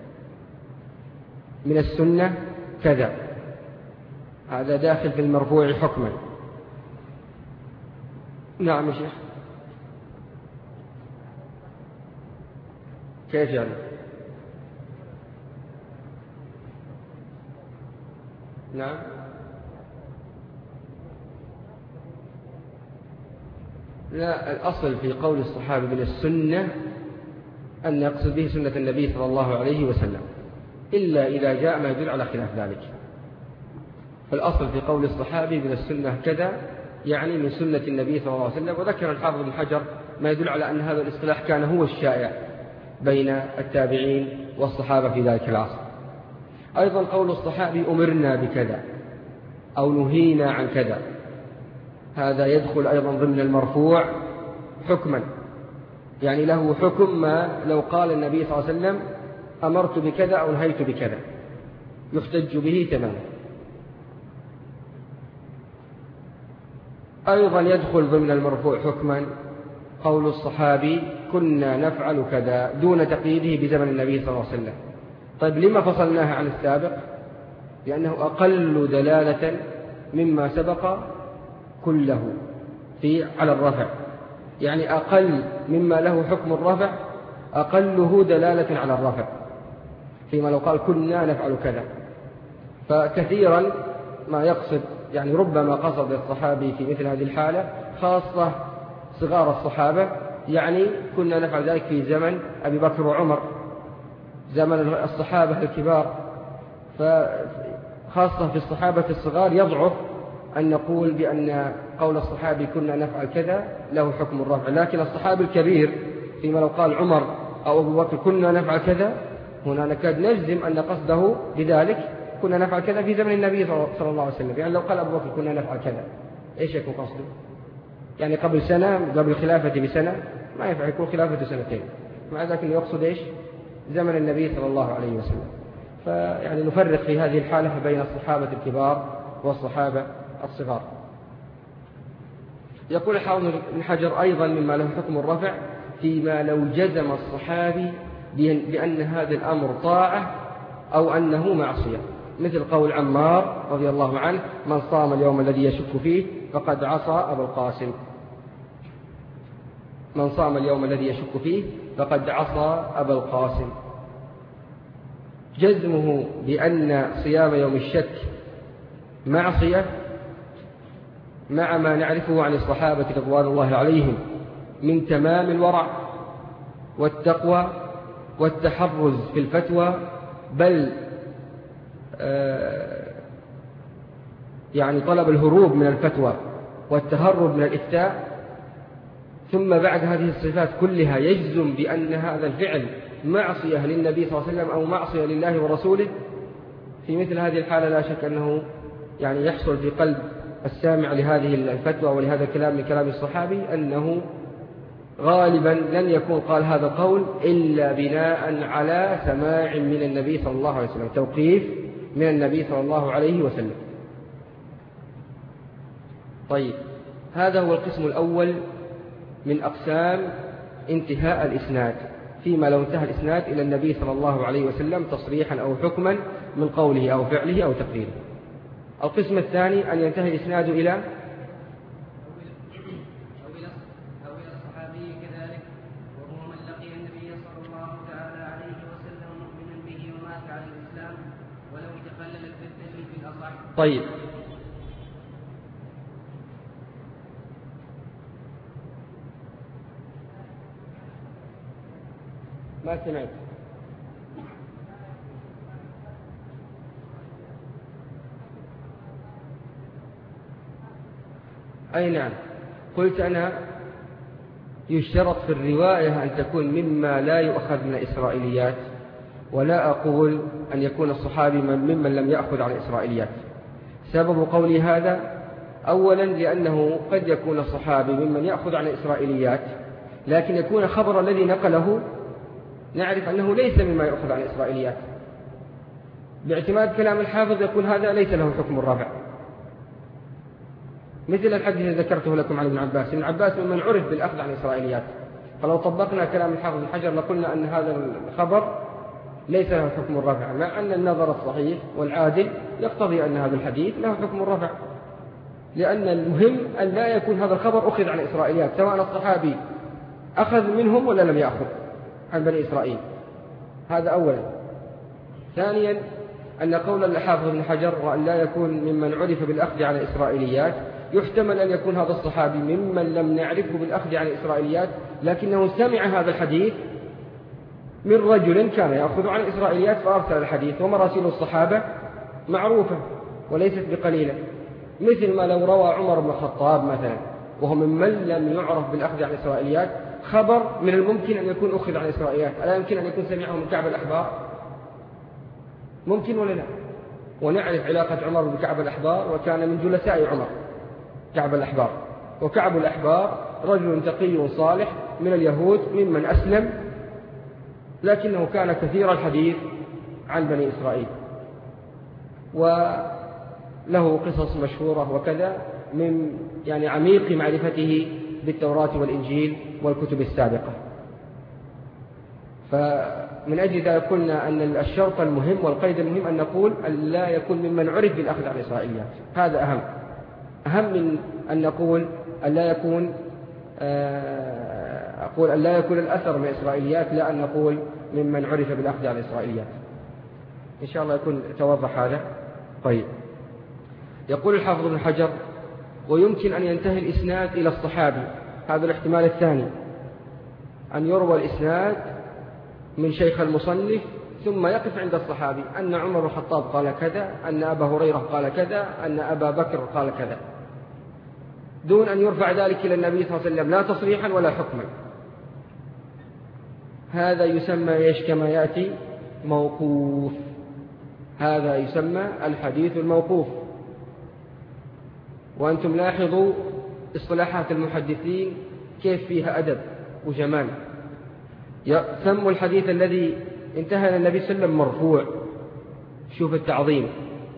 من السنة كذا، هذا داخل في المرفوع حكما. نعم يا شيخ، كيف يعني؟ نعم لا، الأصل في قول الصحابة من السنة أن يقصد به سنة النبي صلى الله عليه وسلم، إلا إذا جاء ما يدل على خلاف ذلك. فالأصل في قول الصحابي من السنة كذا يعني من سنة النبي صلى الله عليه وسلم. وذكر الحافظ بن حجر ما يدل على أن هذا الاصطلاح كان هو الشائع بين التابعين والصحابة في ذلك العصر. أيضا قول الصحابي أمرنا بكذا أو نهينا عن كذا، هذا يدخل أيضا ضمن المرفوع حكما، يعني له حكم ما لو قال النبي صلى الله عليه وسلم أمرت بكذا أو نهيت بكذا، يحتج به تماما. أيضا يدخل ضمن المرفوع حكما قول الصحابي كنا نفعل كذا دون تقييده بزمن النبي صلى الله عليه وسلم. طيب لما فصلناها عن السابق؟ لأنه أقل دلالة مما سبق كله في على الرفع، يعني أقل مما له حكم الرفع أقله دلالة على الرفع، فيما لو قال كنا نفعل كذا. فكثيرا ما يقصد يعني ربما قصد الصحابي في مثل هذه الحالة خاصة صغار الصحابة، يعني كنا نفعل ذلك في زمن أبي بكر وعمر، زمن الصحابة الكبار. فخاصة في الصحابة الصغار يضعف أن نقول بأن قول الصحابي كنا نفعل كذا له حكم الرفع، لكن الصحابي الكبير فيما لو قال عمر أو أبو بكر كنا نفعل كذا هنا نكاد نجزم أن قصده بذلك كنا نفعل كذا في زمن النبي صلى الله عليه وسلم. يعني لو قال أبو بكر كنا نفعل كذا، إيش يكون قصده؟ يعني قبل سنة، قبل الخلافة بسنة ما ينفع، يكون خلافة سنتين، مع ذلك يقصد إيش؟ زمن النبي صلى الله عليه وسلم. فيعني نفرق في هذه الحالة بين الصحابة الكبار والصحابة الصغار. يقول الحافظ بن حجر أيضا مما له حكم الرفع فيما لو جزم الصحابي بأن هذا الأمر طاعة أو أنه معصية، مثل قول عمار رضي الله عنه: من صام اليوم الذي يشك فيه فقد عصى أبا القاسم. من صام اليوم الذي يشك فيه فقد عصى أبا القاسم. جزمه بأن صيام يوم الشك معصية مع ما نعرفه عن الصحابة رضوان الله عليهم من تمام الورع والتقوى والتحرز في الفتوى، بل آه يعني طلب الهروب من الفتوى والتهرب من الإفتاء، ثم بعد هذه الصفات كلها يجزم بأن هذا الفعل معصية للنبي صلى الله عليه وسلم أو معصية لله ورسوله. في مثل هذه الحالة لا شك أنه يعني يحصل في قلب السامع لهذه الفتوى ولهذا الكلام من كلام الصحابي أنه غالبا لن يكون قال هذا القول إلا بناء على سماع من النبي صلى الله عليه وسلم، توقيف من النبي صلى الله عليه وسلم. طيب، هذا هو القسم الأول من أقسام انتهاء الإسناد، فيما لو انتهى الإسناد إلى النبي صلى الله عليه وسلم تصريحا أو حكما من قوله أو فعله أو تقريره. القسم الثاني أن ينتهي الإسناد إلى
أو إلى الصحابي كذلك، وهو من لقي النبي صلى الله تعالى عليه وسلم مؤمنا به ومات على الإسلام ولو تخللت ردته في الأصح.
طيب، ما سمعت. أي نعم، قلت أنا يشترط في الرواية أن تكون مما لا يؤخذ من الإسرائيليات، ولا أقول أن يكون الصحابي ممن لم يأخذ عن الإسرائيليات. سبب قولي هذا أولا لأنه قد يكون الصحابي ممن يأخذ عن الإسرائيليات، لكن يكون الخبر الذي نقله نعرف أنه ليس مما يأخذ عن الإسرائيليات. باعتماد كلام الحافظ يقول هذا ليس له حكم الرفع، مثل الحديث الذي ذكرته لكم عن ابن عباس. ابن عباس ممن عرف بالأخذ عن الإسرائيليات، فلو طبقنا كلام الحافظ بن حجر لقلنا أن هذا الخبر ليس له حكم الرفع، مع أن النظر الصحيح والعادل يقتضي أن هذا الحديث له حكم الرفع، لأن المهم أن لا يكون هذا الخبر أخذ عن الإسرائيليات، سواء الصحابي أخذ منهم ولا لم يأخذ عن بني إسرائيل. هذا أولا. ثانيا أن قول الحافظ بن حجر وأن لا يكون ممن عرف بالأخذ عن الإسرائيليات، يحتمل أن يكون هذا الصحابي ممن لم نعرفه بالأخذ عن الإسرائيليات، لكنه سمع هذا الحديث من رجل كان يأخذ عن الإسرائيليات فأرسل الحديث، ومراسيل الصحابة معروفة وليست بقليلة، مثل ما لو روى عمر بن الخطاب مثلا وهو ممن لم يعرف بالأخذ عن الإسرائيليات خبر من الممكن أن يكون أخذ عن الإسرائيليات، ألا يمكن أن يكون سمعه من كعب الأحبار؟ ممكن ولا لا؟ ونعرف علاقة عمر بكعب الأحبار، وكان من جلساء عمر كعب الأحبار، وكعب الأحبار رجل تقي صالح من اليهود ممن أسلم، لكنه كان كثير الحديث عن بني إسرائيل، وله قصص مشهورة وكذا من يعني عميق معرفته بالتوراة والإنجيل والكتب السابقة. فمن أجل ذلك قلنا أن الشرط المهم والقيد المهم أن نقول أن لا يكون ممن عرف بالأخذ عن الإسرائيليات، هذا أهم أهم من أن نقول أن لا يكون أقول أن لا يكون الأثر من الإسرائيليات، لا أن نقول ممن عرف بالأخذ عن الإسرائيليات. إن شاء الله يكون توضح هذا. طيب، يقول الحافظ بن حجر: ويمكن أن ينتهي الإسناد إلى الصحابي. هذا الاحتمال الثاني، أن يروى الإسناد من شيخ المصنف ثم يقف عند الصحابي، أن عمر بن الخطاب قال كذا، أن أبا هريرة قال كذا، أن أبا بكر قال كذا، دون أن يرفع ذلك إلى النبي صلى الله عليه وسلم لا تصريحا ولا حكما. هذا يسمى إيش كما يأتي موقوف. هذا يسمى الحديث الموقوف. وأنتم لاحظوا اصطلاحات المحدثين كيف فيها أدب وجمال. سموا الحديث الذي انتهى إلى النبي صلى الله عليه وسلم مرفوع، شوف التعظيم.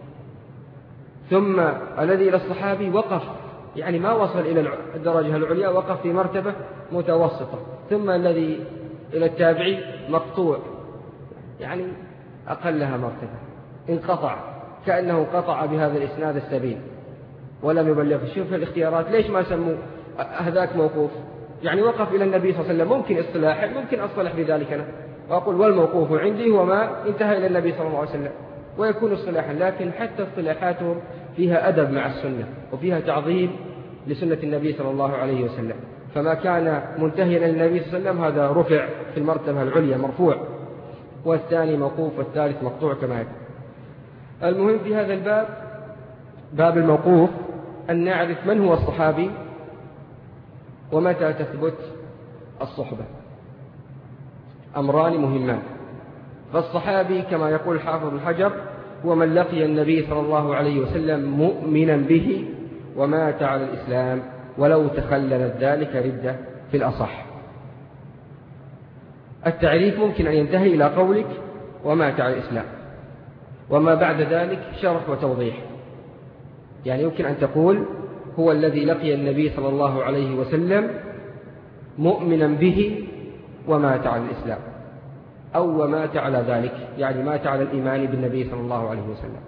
ثم الذي إلى الصحابي وقف، يعني ما وصل إلى الدرجة العليا، وقف في مرتبة متوسطة. ثم الذي إلى التابعي مقطوع، يعني أقلها مرتبة، انقطع، كأنه قطع بهذا الإسناد السبيل ولم يبلغ. شوف الاختيارات، ليش ما سموا هذاك موقوف؟ يعني وقف إلى النبي صلى الله عليه وسلم. ممكن اصطلاحا، ممكن أصطلح بذلك أنا وأقول والموقوف عندي هو ما انتهى إلى النبي صلى الله عليه وسلم، ويكون اصطلاحا. لكن حتى اصطلاحاتهم فيها أدب مع السنة، وفيها تعظيم لسنة النبي صلى الله عليه وسلم. فما كان منتهيا إلى النبي صلى الله عليه وسلم هذا رفع في المرتبة العليا مرفوع، والثاني موقوف، والثالث مقطوع كما يكون. المهم في هذا الباب، باب الموقوف، أن نعرف من هو الصحابي ومتى تثبت الصحبة. أمران مهمان. فالصحابي كما يقول الحافظ ابن حجر هو من لقي النبي صلى الله عليه وسلم مؤمنا به ومات على الإسلام ولو تخللت ذلك ردة في الأصح. التعريف ممكن أن ينتهي إلى قولك ومات على الإسلام، وما بعد ذلك شرح وتوضيح. يعني يمكن أن تقول هو الذي لقي النبي صلى الله عليه وسلم مؤمنا به ومات على الإسلام، أو ومات على ذلك، يعني مات على الإيمان بالنبي صلى الله عليه وسلم.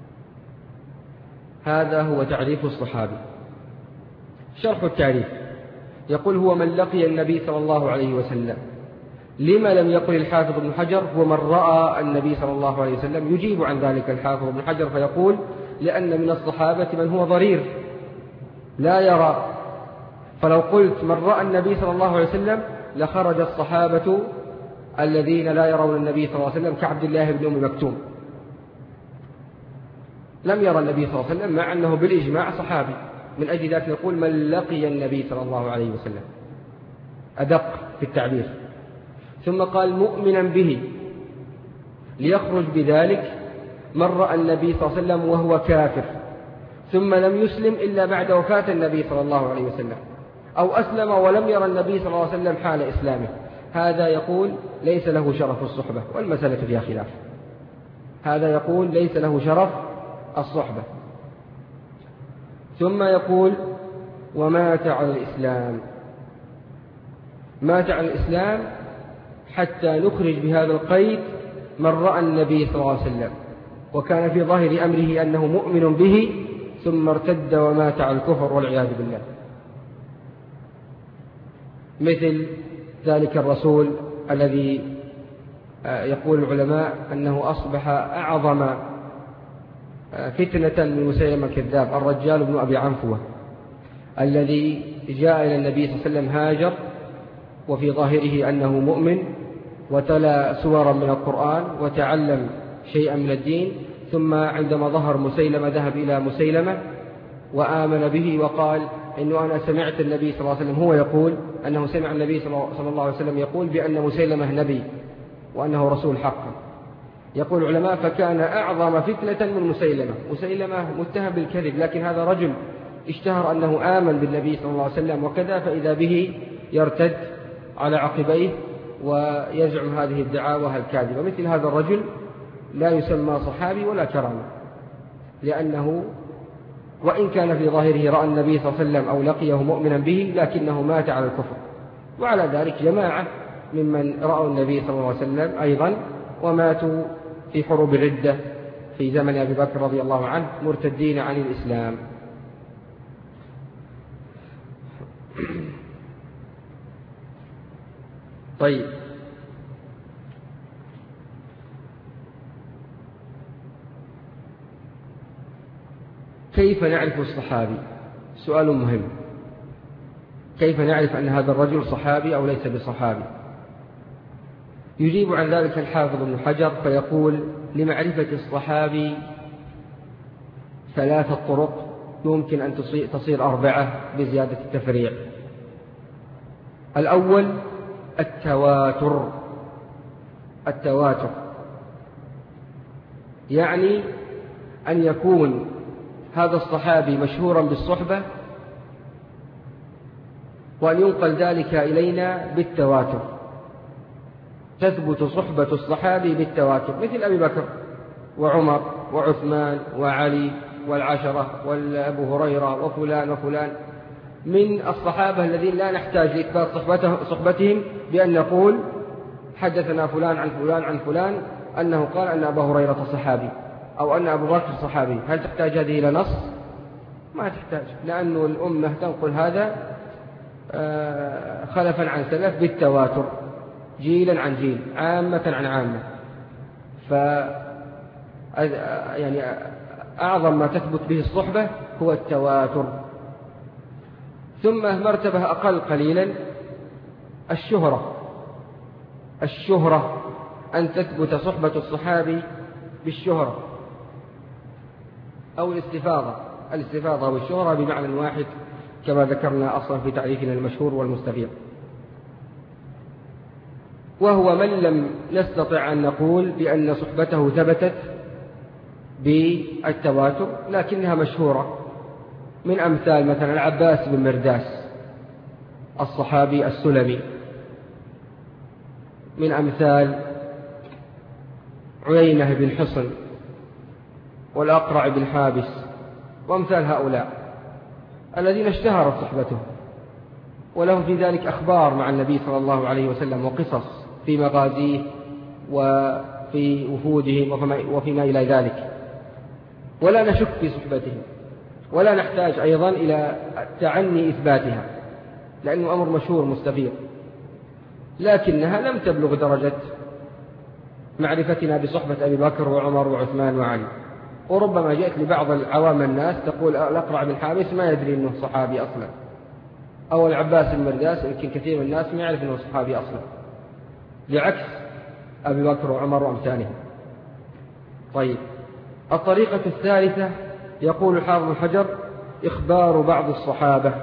هذا هو تعريف الصحابي. شرح التعريف يقول هو من لقي النبي صلى الله عليه وسلم. لما لم يقل الحافظ ابن حجر هو من رأى النبي صلى الله عليه وسلم؟ يجيب عن ذلك الحافظ ابن حجر فيقول لأن من الصحابة من هو ضرير لا يرى. فلو قلت من رأى النبي صلى الله عليه وسلم لخرج الصحابة الذين لا يرون النبي صلى الله عليه وسلم كعبد الله بن أم مكتوم، لم يرى النبي صلى الله عليه وسلم مع أنه بالإجماع صحابي. من أجل ذلك نقول من لقي النبي صلى الله عليه وسلم، أدق في التعبير. ثم قال مؤمنا به، ليخرج بذلك من رأى النبي صلى الله عليه وسلم وهو كافر ثم لم يسلم إلا بعد وفاة النبي صلى الله عليه وسلم، أو أسلم ولم يرى النبي صلى الله عليه وسلم حال إسلامه. هذا يقول ليس له شرف الصحبة، والمسألة فيها خلاف. هذا يقول ليس له شرف الصحبة. ثم يقول ومات على الإسلام. مات على الإسلام حتى نخرج بهذا القيد من رأى النبي صلى الله عليه وسلم وكان في ظاهر أمره أنه مؤمن به ثم ارتد ومات على الكفر والعياذ بالله، مثل ذلك الرسول الذي يقول العلماء أنه أصبح أعظم فتنة من مسيلمة الكذاب، الرجال بن أبي عنفوة الذي جاء إلى النبي صلى الله عليه وسلم هاجر وفي ظاهره أنه مؤمن، وتلا سورا من القرآن وتعلم شيئا من الدين، ثم عندما ظهر مسيلمة ذهب إلى مسيلمة وآمن به وقال إنه أنا سمعت النبي صلى الله عليه وسلم هو يقول أنه سمع النبي صلى الله عليه وسلم يقول بأن مسيلمة نبي وأنه رسول حقا. يقول العلماء فكان أعظم فتنة من مسيلمة. مسيلمة متهم بالكذب، لكن هذا رجل اشتهر أنه آمن بالنبي صلى الله عليه وسلم وكذا، فإذا به يرتد على عقبيه ويزعم هذه الدعاوى الكاذبة. مثل هذا الرجل لا يسمى صحابي ولا كرامة، لأنه وإن كان في ظاهره رأى النبي صلى الله عليه وسلم أو لقيه مؤمنا به لكنه مات على الكفر. وعلى ذلك جماعة ممن رأوا النبي صلى الله عليه وسلم أيضا وماتوا في حروب الردة في زمن أبي بكر رضي الله عنه مرتدين عن الإسلام. طيب، كيف نعرف الصحابي؟ سؤال مهم. كيف نعرف أن هذا الرجل صحابي أو ليس بصحابي؟ يجيب عن ذلك الحافظ ابن حجر فيقول لمعرفة الصحابي ثلاثة طرق، يمكن أن تصير أربعة بزيادة التفريع. الأول التواتر. التواتر يعني أن يكون هذا الصحابي مشهورا بالصحبة، وأن ينقل ذلك إلينا بالتواتر، تثبت صحبة الصحابي بالتواتر، مثل أبي بكر وعمر وعثمان وعلي والعشرة وأبو هريرة وفلان وفلان من الصحابة الذين لا نحتاج لإثبات صحبتهم بأن نقول حدثنا فلان عن فلان عن فلان أنه قال أن أبا هريرة صحابي أو أن أبو بكر صحابي. هل تحتاج هذه إلى نص؟ ما تحتاج، لأن الأمة تنقل هذا خلفا عن سلف بالتواتر، جيلا عن جيل، عامة عن عامة. ف يعني أعظم ما تثبت به الصحبة هو التواتر. ثم مرتبة أقل قليلا الشهرة. الشهرة أن تثبت صحبة الصحابي بالشهرة أو الاستفاضة. الاستفاضة والشهرة بمعنى واحد كما ذكرنا أصلا في تعريفنا المشهور والمستفيض، وهو من لم نستطع أن نقول بأن صحبته ثبتت بالتواتر لكنها مشهورة، من أمثال مثلا العباس بن مرداس الصحابي السلمي، من أمثال عيينة بن حصن والأقرع بن حابس وأمثال هؤلاء الذين اشتهرت صحبته ولهم في ذلك أخبار مع النبي صلى الله عليه وسلم وقصص في مغازيه وفي وفودهم وفيما إلى ذلك، ولا نشك في صحبتهم ولا نحتاج أيضا إلى تعني إثباتها لأنه أمر مشهور مستفيض، لكنها لم تبلغ درجة معرفتنا بصحبة أبي بكر وعمر وعثمان وعلي. وربما جاءت لبعض العوام الناس تقول الأقرع بن حابس ما يدري أنه صحابي أصلا، أو العباس بن مرداس يمكن كثير من الناس ما يعرف أنه صحابي أصلا، بعكس أبي بكر وعمر وأمثالهم. طيب، الطريقة الثالثة يقول حافظ بن حجر إخبار بعض الصحابة.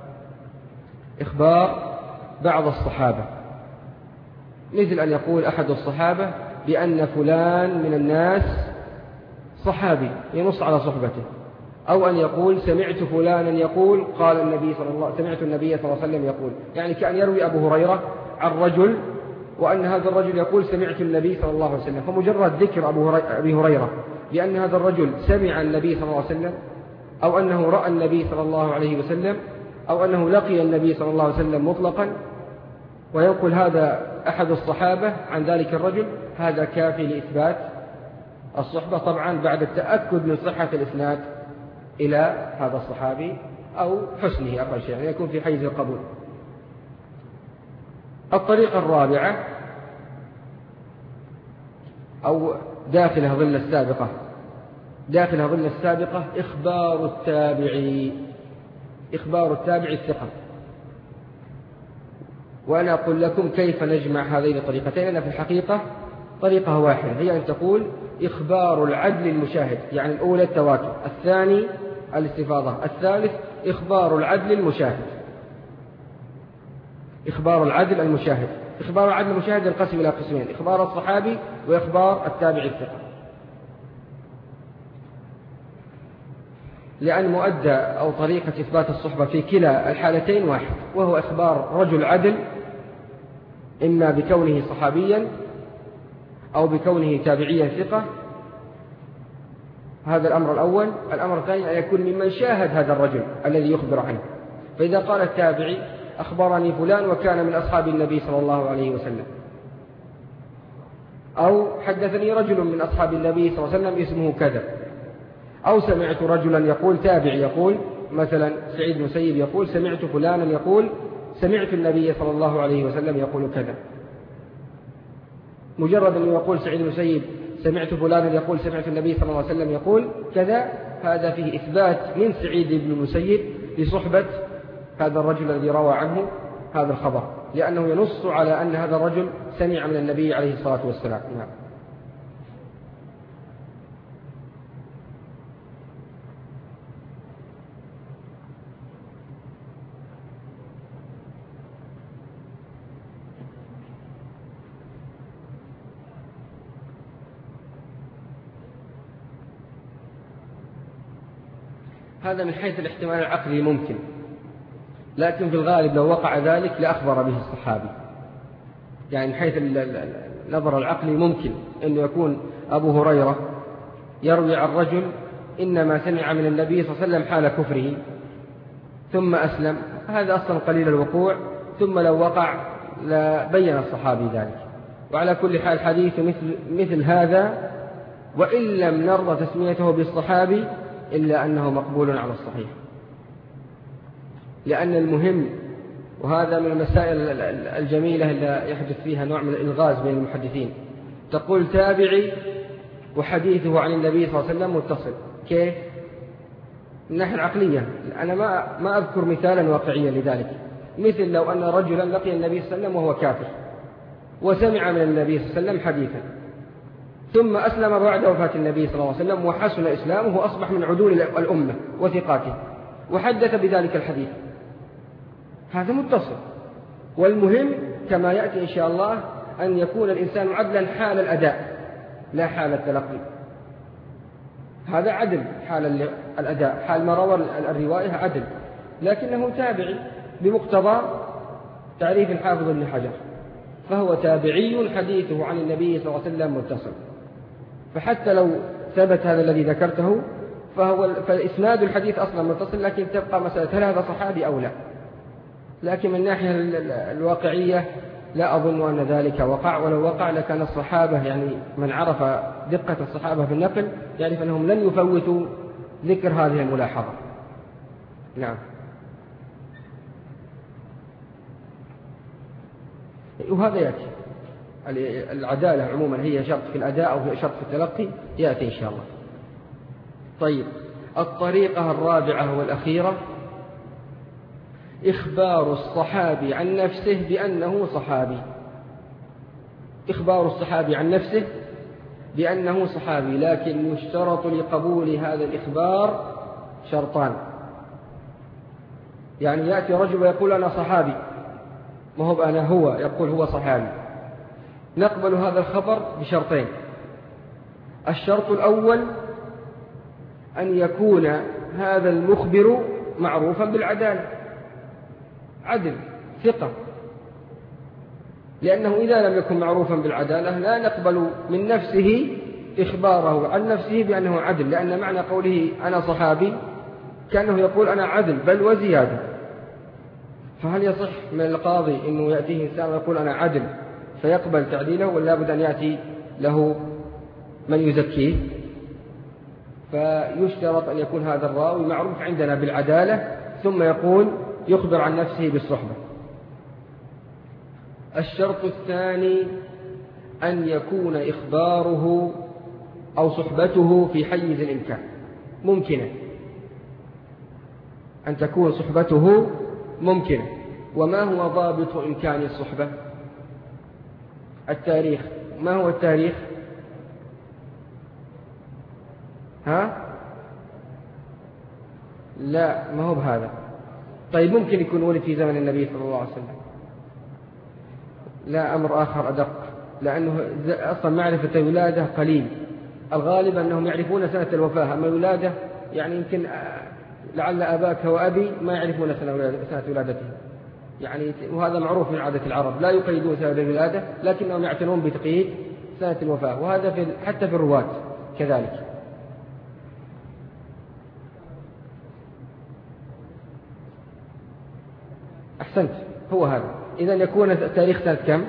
إخبار بعض الصحابة مثل أن يقول أحد الصحابة بأن فلان من الناس صحابي ينص على صحبته، أو أن يقول سمعت فلانا يقول قال النبي صلى الله سمعت النبي صلى الله عليه وسلم يقول، يعني كأن يروي أبو هريرة عن رجل وأن هذا الرجل يقول سمعت النبي صلى الله عليه وسلم، فمجرد ذكر أبي هريرة بأن هذا الرجل سمع النبي صلى الله عليه وسلم أو أنه رأى النبي صلى الله عليه وسلم أو أنه لقي النبي صلى الله عليه وسلم مطلقا ويقول هذا أحد الصحابة عن ذلك الرجل، هذا كافي لإثبات الصحبة، طبعا بعد التأكد من صحة الإسناد إلى هذا الصحابي أو حسنه أقل شيء، يعني يكون في حيز القبول. الطريقة الرابعة أو داخلها ظل السابقة داخلها ظل السابقة إخبار التابعي إخبار التابعي الثقة. وأنا أقول لكم كيف نجمع هذين الطريقتين، أنا في الحقيقة طريقة واحدة، هي أن تقول إخبار العدل المشاهد، يعني الأولى التواتر، الثاني الاستفاضة، الثالث إخبار العدل المشاهد. إخبار العدل المشاهد إخبار العدل المشاهد ينقسم إلى قسمين: إخبار الصحابي وإخبار التابع الثقة. لأن مؤدى أو طريقة إثبات الصحبة في كلا الحالتين واحد، وهو إخبار رجل عدل إما بكونه صحابيا أو بكونه تابعيا ثقة، هذا الأمر الأول. الأمر الثاني أن يكون ممن شاهد هذا الرجل الذي يخبر عنه، فإذا قال التابعي أخبرني فلان وكان من أصحاب النبي صلى الله عليه وسلم، أو حدثني رجل من أصحاب النبي صلى الله عليه وسلم اسمه كذا، أو سمعت رجلا يقول تابع يقول مثلا سعيد بن مسيب يقول سمعت فلانا يقول سمعت النبي صلى الله عليه وسلم يقول كذا. مجرد أن يقول سعيد بن مسيب سمعت فلانا يقول سمعت النبي صلى الله عليه وسلم يقول كذا، هذا فيه إثبات من سعيد بن المسيب لصحبة هذا الرجل الذي روى عنه هذا الخبر، لأنه ينص على أن هذا الرجل سمع من النبي عليه الصلاة والسلام. نعم. هذا من حيث الاحتمال العقلي ممكن، لكن في الغالب لو وقع ذلك لأخبر به الصحابي. يعني من حيث النظر العقلي ممكن أن يكون أبو هريرة يروي عن رجل إنما سمع من النبي صلى الله عليه وسلم حال كفره ثم أسلم، هذا أصلا قليل الوقوع، ثم لو وقع لبين الصحابي ذلك. وعلى كل حال حديث مثل, مثل هذا وإن لم نرضى تسميته بالصحابي إلا أنه مقبول على الصحيح، لأن المهم، وهذا من المسائل الجميلة اللي يحدث فيها نوع من الإلغاز بين المحدثين، تقول تابعي وحديثه عن النبي صلى الله عليه وسلم متصل. كيف؟ من الناحية العقلية أنا ما ما أذكر مثالا واقعيا لذلك، مثل لو أن رجلا لقي النبي صلى الله عليه وسلم وهو كافر وسمع من النبي صلى الله عليه وسلم حديثا ثم أسلم بعد وفاة النبي صلى الله عليه وسلم وحسن إسلامه وأصبح من عدول الأمة وثقاته وحدث بذلك الحديث، هذا متصل. والمهم كما يأتي إن شاء الله أن يكون الإنسان عدلا حال الأداء لا حال التلقي، هذا عدل حال الأداء، حال ما روى الرواية عدل، لكنه تابعي بمقتضى تعريف الحافظ ابن حجر، فهو تابعي حديثه عن النبي صلى الله عليه وسلم متصل. فحتى لو ثبت هذا الذي ذكرته فهو فإسناد الحديث أصلا متصل، لكن تبقى مسألة هل هذا صحابي أو لا. لكن من الناحية الواقعية لا أظن أن ذلك وقع، ولو وقع لكان الصحابة، يعني من عرف دقة الصحابة في النقل يعرف أنهم لن يفوتوا ذكر هذه الملاحظة. نعم. وهذا يأتي العدالة عموما هي شرط في الأداء أو شرط في التلقي، يأتي إن شاء الله. طيب، الطريقة الرابعة والأخيرة إخبار الصحابي عن نفسه بأنه صحابي. إخبار الصحابي عن نفسه بأنه صحابي، لكن يشترط لقبول هذا الإخبار شرطان. يعني يأتي رجل ويقول أنا صحابي، ما هو أنا هو يقول هو صحابي، نقبل هذا الخبر بشرطين. الشرط الأول أن يكون هذا المخبر معروفا بالعدالة، عدل ثقة، لأنه إذا لم يكن معروفا بالعدالة لا نقبل من نفسه إخباره عن نفسه بأنه عدل، لأن معنى قوله أنا صحابي كأنه يقول أنا عدل بل وزيادة. فهل يصح من القاضي أنه يأتيه إنسان ويقول أنا عدل فيقبل تعديله، ولا بد أن يأتي له من يزكيه؟ فيشترط أن يكون هذا الراوي معروف عندنا بالعدالة، ثم يقول يخبر عن نفسه بالصحبة. الشرط الثاني أن يكون إخباره أو صحبته في حيز الإمكان ممكنة، أن تكون صحبته ممكنة. وما هو ضابط إمكان الصحبة؟ التاريخ. ما هو التاريخ؟ ها؟ لا، ما هو بهذا. طيب، ممكن يكون ولد في زمن النبي صلى الله عليه وسلم، لا، أمر آخر أدق، لأنه أصلا معرفة الولادة قليل، الغالب أنهم يعرفون سنة الوفاة، أما الولادة يعني يمكن لعل أباك وأبي ما يعرفون سنة ولادته، يعني وهذا معروف من عادة العرب، لا يقيدون سنة الولادة لكنهم يعتنون بتقييد سنة الوفاة، وهذا في حتى في الرواة كذلك. أحسنت، هو هذا. إذن يكون التاريخ سنة كم؟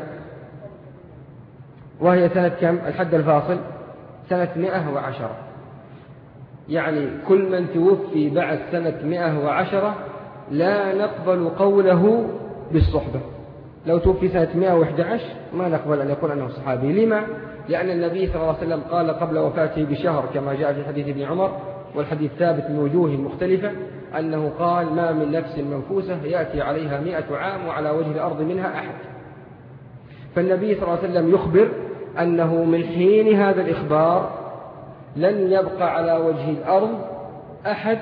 وهي سنة كم؟ الحد الفاصل سنة مئة وعشرة، يعني كل من توفي بعد سنة مئة وعشرة لا نقبل قوله بالصحبة. لو توفي سنة مئة وأحد عشر ما نقبل أن يقول أنه صحابي. لما؟ لأن النبي صلى الله عليه وسلم قال قبل وفاته بشهر كما جاء في حديث ابن عمر، والحديث ثابت من وجوه مختلفة، أنه قال ما من نفس منفوسة يأتي عليها مئة عام وعلى وجه الأرض منها أحد. فالنبي صلى الله عليه وسلم يخبر أنه من حين هذا الإخبار لن يبقى على وجه الأرض أحد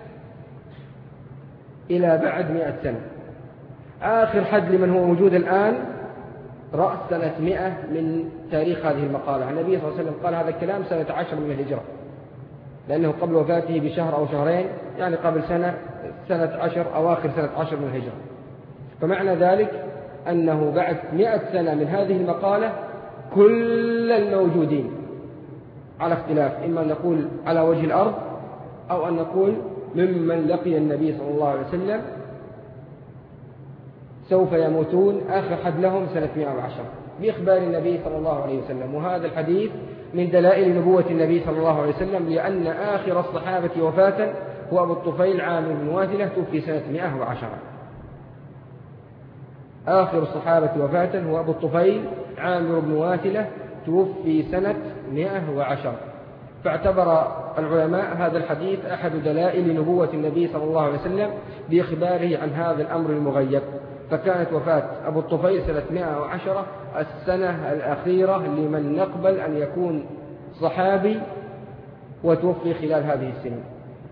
إلى بعد مئة سنة. آخر حد لمن هو موجود الآن رأس سنة مئة من تاريخ هذه المقالة. النبي صلى الله عليه وسلم قال هذا الكلام سنة عشر من الهجرة، لأنه قبل وفاته بشهر أو شهرين يعني قبل سنة سنة عشر أواخر سنة عشر من الهجرة. فمعنى ذلك أنه بعد مئة سنة من هذه المقالة كل الموجودين على اختلاف، إما أن نقول على وجه الأرض أو أن نقول ممن لقي النبي صلى الله عليه وسلم سوف يموتون آخر حد لهم سنة مئة وعشرة بإخبار النبي صلى الله عليه وسلم. وهذا الحديث من دلائل نبوة النبي صلى الله عليه وسلم، لأن آخر الصحابة وفاة هو أبو الطفيل عامر بن واثلة توفي سنة مئة وعشرة. آخر الصحابة وفاة هو أبو الطفيل عامر بن واثلة توفي سنة مئة وعشرة. فاعتبر العلماء هذا الحديث أحد دلائل نبوة النبي صلى الله عليه وسلم بإخباره عن هذا الأمر المغيب. فكانت وفاة أبو الطفيل سنة مئة وعشرة السنة الأخيرة لمن نقبل أن يكون صحابي وتوفي خلال هذه السنين.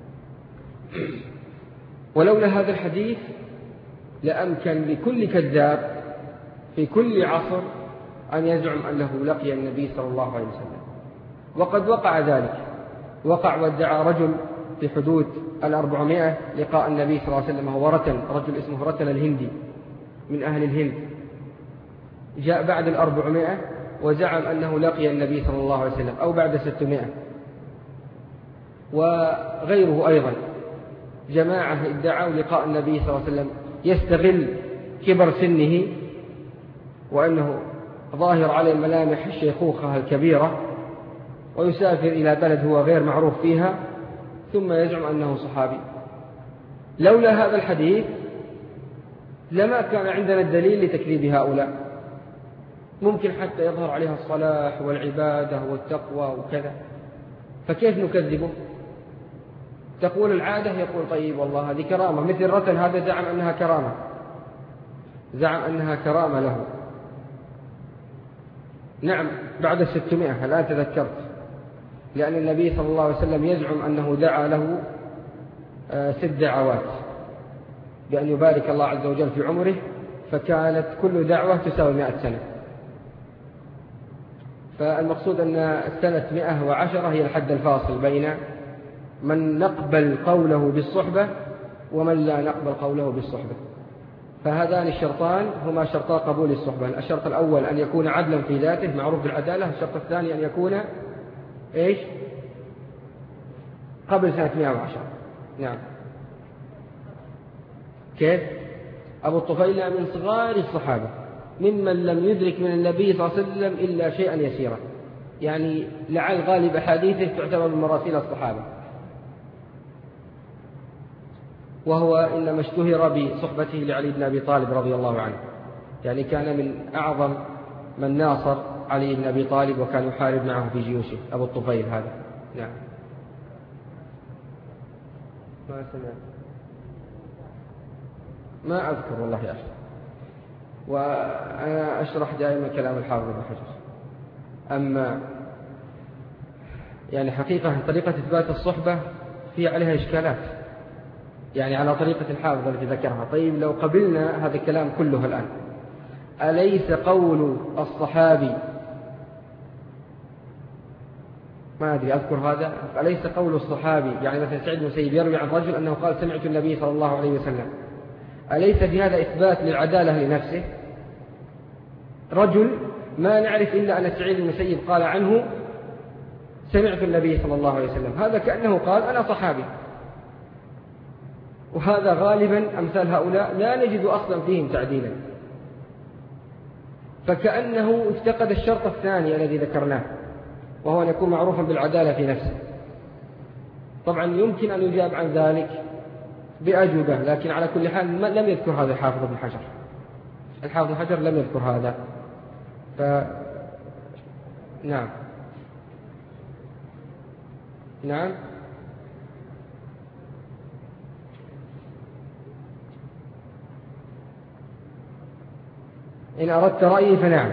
ولولا هذا الحديث لأمكن لكل كذاب في كل عصر أن يزعم أنه لقي النبي صلى الله عليه وسلم. وقد وقع ذلك، وقع وادعى رجل في حدود الأربعمائة لقاء النبي صلى الله عليه وسلم، هو رتن، رجل اسمه رتن الهندي من أهل الهند، جاء بعد الأربعمائة وزعم أنه لقي النبي صلى الله عليه وسلم، أو بعد ستمائة. وغيره أيضا جماعة ادعوا لقاء النبي صلى الله عليه وسلم، يستغل كبر سنه وأنه ظاهر عليه ملامح الشيخوخة الكبيرة، ويسافر إلى بلد هو غير معروف فيها ثم يزعم أنه صحابي. لولا هذا الحديث لما كان عندنا الدليل لتكذيب هؤلاء. ممكن حتى يظهر عليها الصلاح والعبادة والتقوى وكذا، فكيف نكذبه؟ تقول العادة، يقول طيب والله هذه كرامة، مثل رتن هذا زعم أنها كرامة، زعم أنها كرامة له. نعم بعد الستمائة الآن تذكرت، لأن النبي صلى الله عليه وسلم يزعم أنه دعا له ست دعوات بأن يبارك الله عز وجل في عمره، فكانت كل دعوة تساوي مئة سنة. فالمقصود أن سنة مئة وعشرة هي الحد الفاصل بين من نقبل قوله بالصحبة ومن لا نقبل قوله بالصحبة. فهذان الشرطان هما شرطا قبول الصحبة. الشرط الأول أن يكون عدلا في ذاته معروف بالعدالة، الشرط الثاني أن يكون إيش؟ قبل سنة مئة وعشرة. نعم. كيف؟ أبو الطفيل من صغار الصحابة، ممن لم يدرك من النبي صلى الله عليه وسلم إلا شيئا يسيرا، يعني لعل غالب حديثه تعتبر من مراسيل الصحابة. وهو إنما اشتهر بصحبته لعلي بن أبي طالب رضي الله عنه، يعني كان من أعظم من ناصر علي بن أبي طالب وكان يحارب معه في جيوشه أبو الطفيل هذا. نعم. ما سمعت، ما أذكر والله يا أخي، وأنا أشرح دائما كلام الحافظ ابن حجر. أما يعني حقيقة طريقة إثبات الصحبة في عليها إشكالات، يعني على طريقة الحافظ التي ذكرها. طيب لو قبلنا هذا الكلام كله الآن، أليس قول الصحابي، ما أدري أذكر هذا، أليس قول الصحابي يعني مثلا سعيد بن المسيب يروي عن رجل أنه قال سمعت النبي صلى الله عليه وسلم، أليس في هذا إثبات للعدالة لنفسه؟ رجل ما نعرف إلا أن سعيد بن المسيب قال عنه سمعت النبي صلى الله عليه وسلم، هذا كأنه قال أنا صحابي. وهذا غالبا أمثال هؤلاء لا نجد أصلا فيهم تعديلا، فكأنه افتقد الشرط الثاني الذي ذكرناه، وهو أن يكون معروفا بالعدالة في نفسه. طبعا يمكن أن يجاب عن ذلك بأجوبة، لكن على كل حال لم يذكر هذا الحافظ ابن حجر، الحافظ ابن حجر لم يذكر هذا. ف نعم نعم إن أردت رأيي فنعم.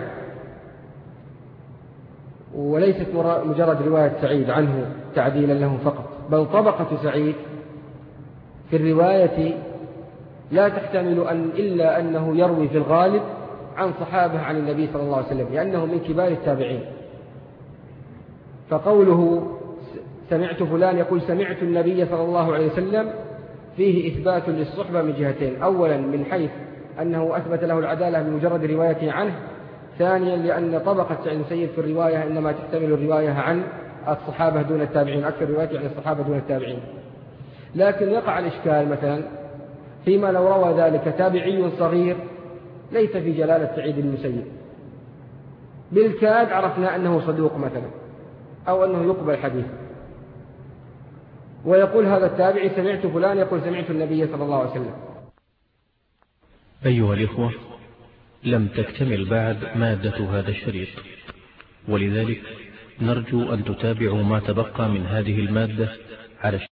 وليست مجرد رواية سعيد عنه تعديلا له فقط، بل طبقة سعيد في الرواية لا تحتمل أن إلا أنه يروي في الغالب عن صحابة عن النبي صلى الله عليه وسلم، لأنه من كبار التابعين. فقوله سمعت فلان يقول سمعت النبي صلى الله عليه وسلم فيه إثبات للصحبة من جهتين: أولا من حيث أنه أثبت له العدالة بمجرد روايته عنه، ثانيا لأن طبقة سعيد المسيب في الرواية إنما تحتمل الرواية عن الصحابة دون التابعين، أكثر رواية عن الصحابة دون التابعين. لكن يقع الإشكال مثلا فيما لو روى ذلك تابعي صغير ليس في جلالة سعيد المسيب، بالكاد عرفنا أنه صدوق مثلا أو أنه يقبل حديثه، ويقول هذا التابعي سمعت فلان يقول سمعت النبي صلى الله عليه وسلم.
أيها الإخوة، لم تكتمل بعد مادة هذا الشريط، ولذلك نرجو أن تتابعوا ما تبقى من هذه المادة على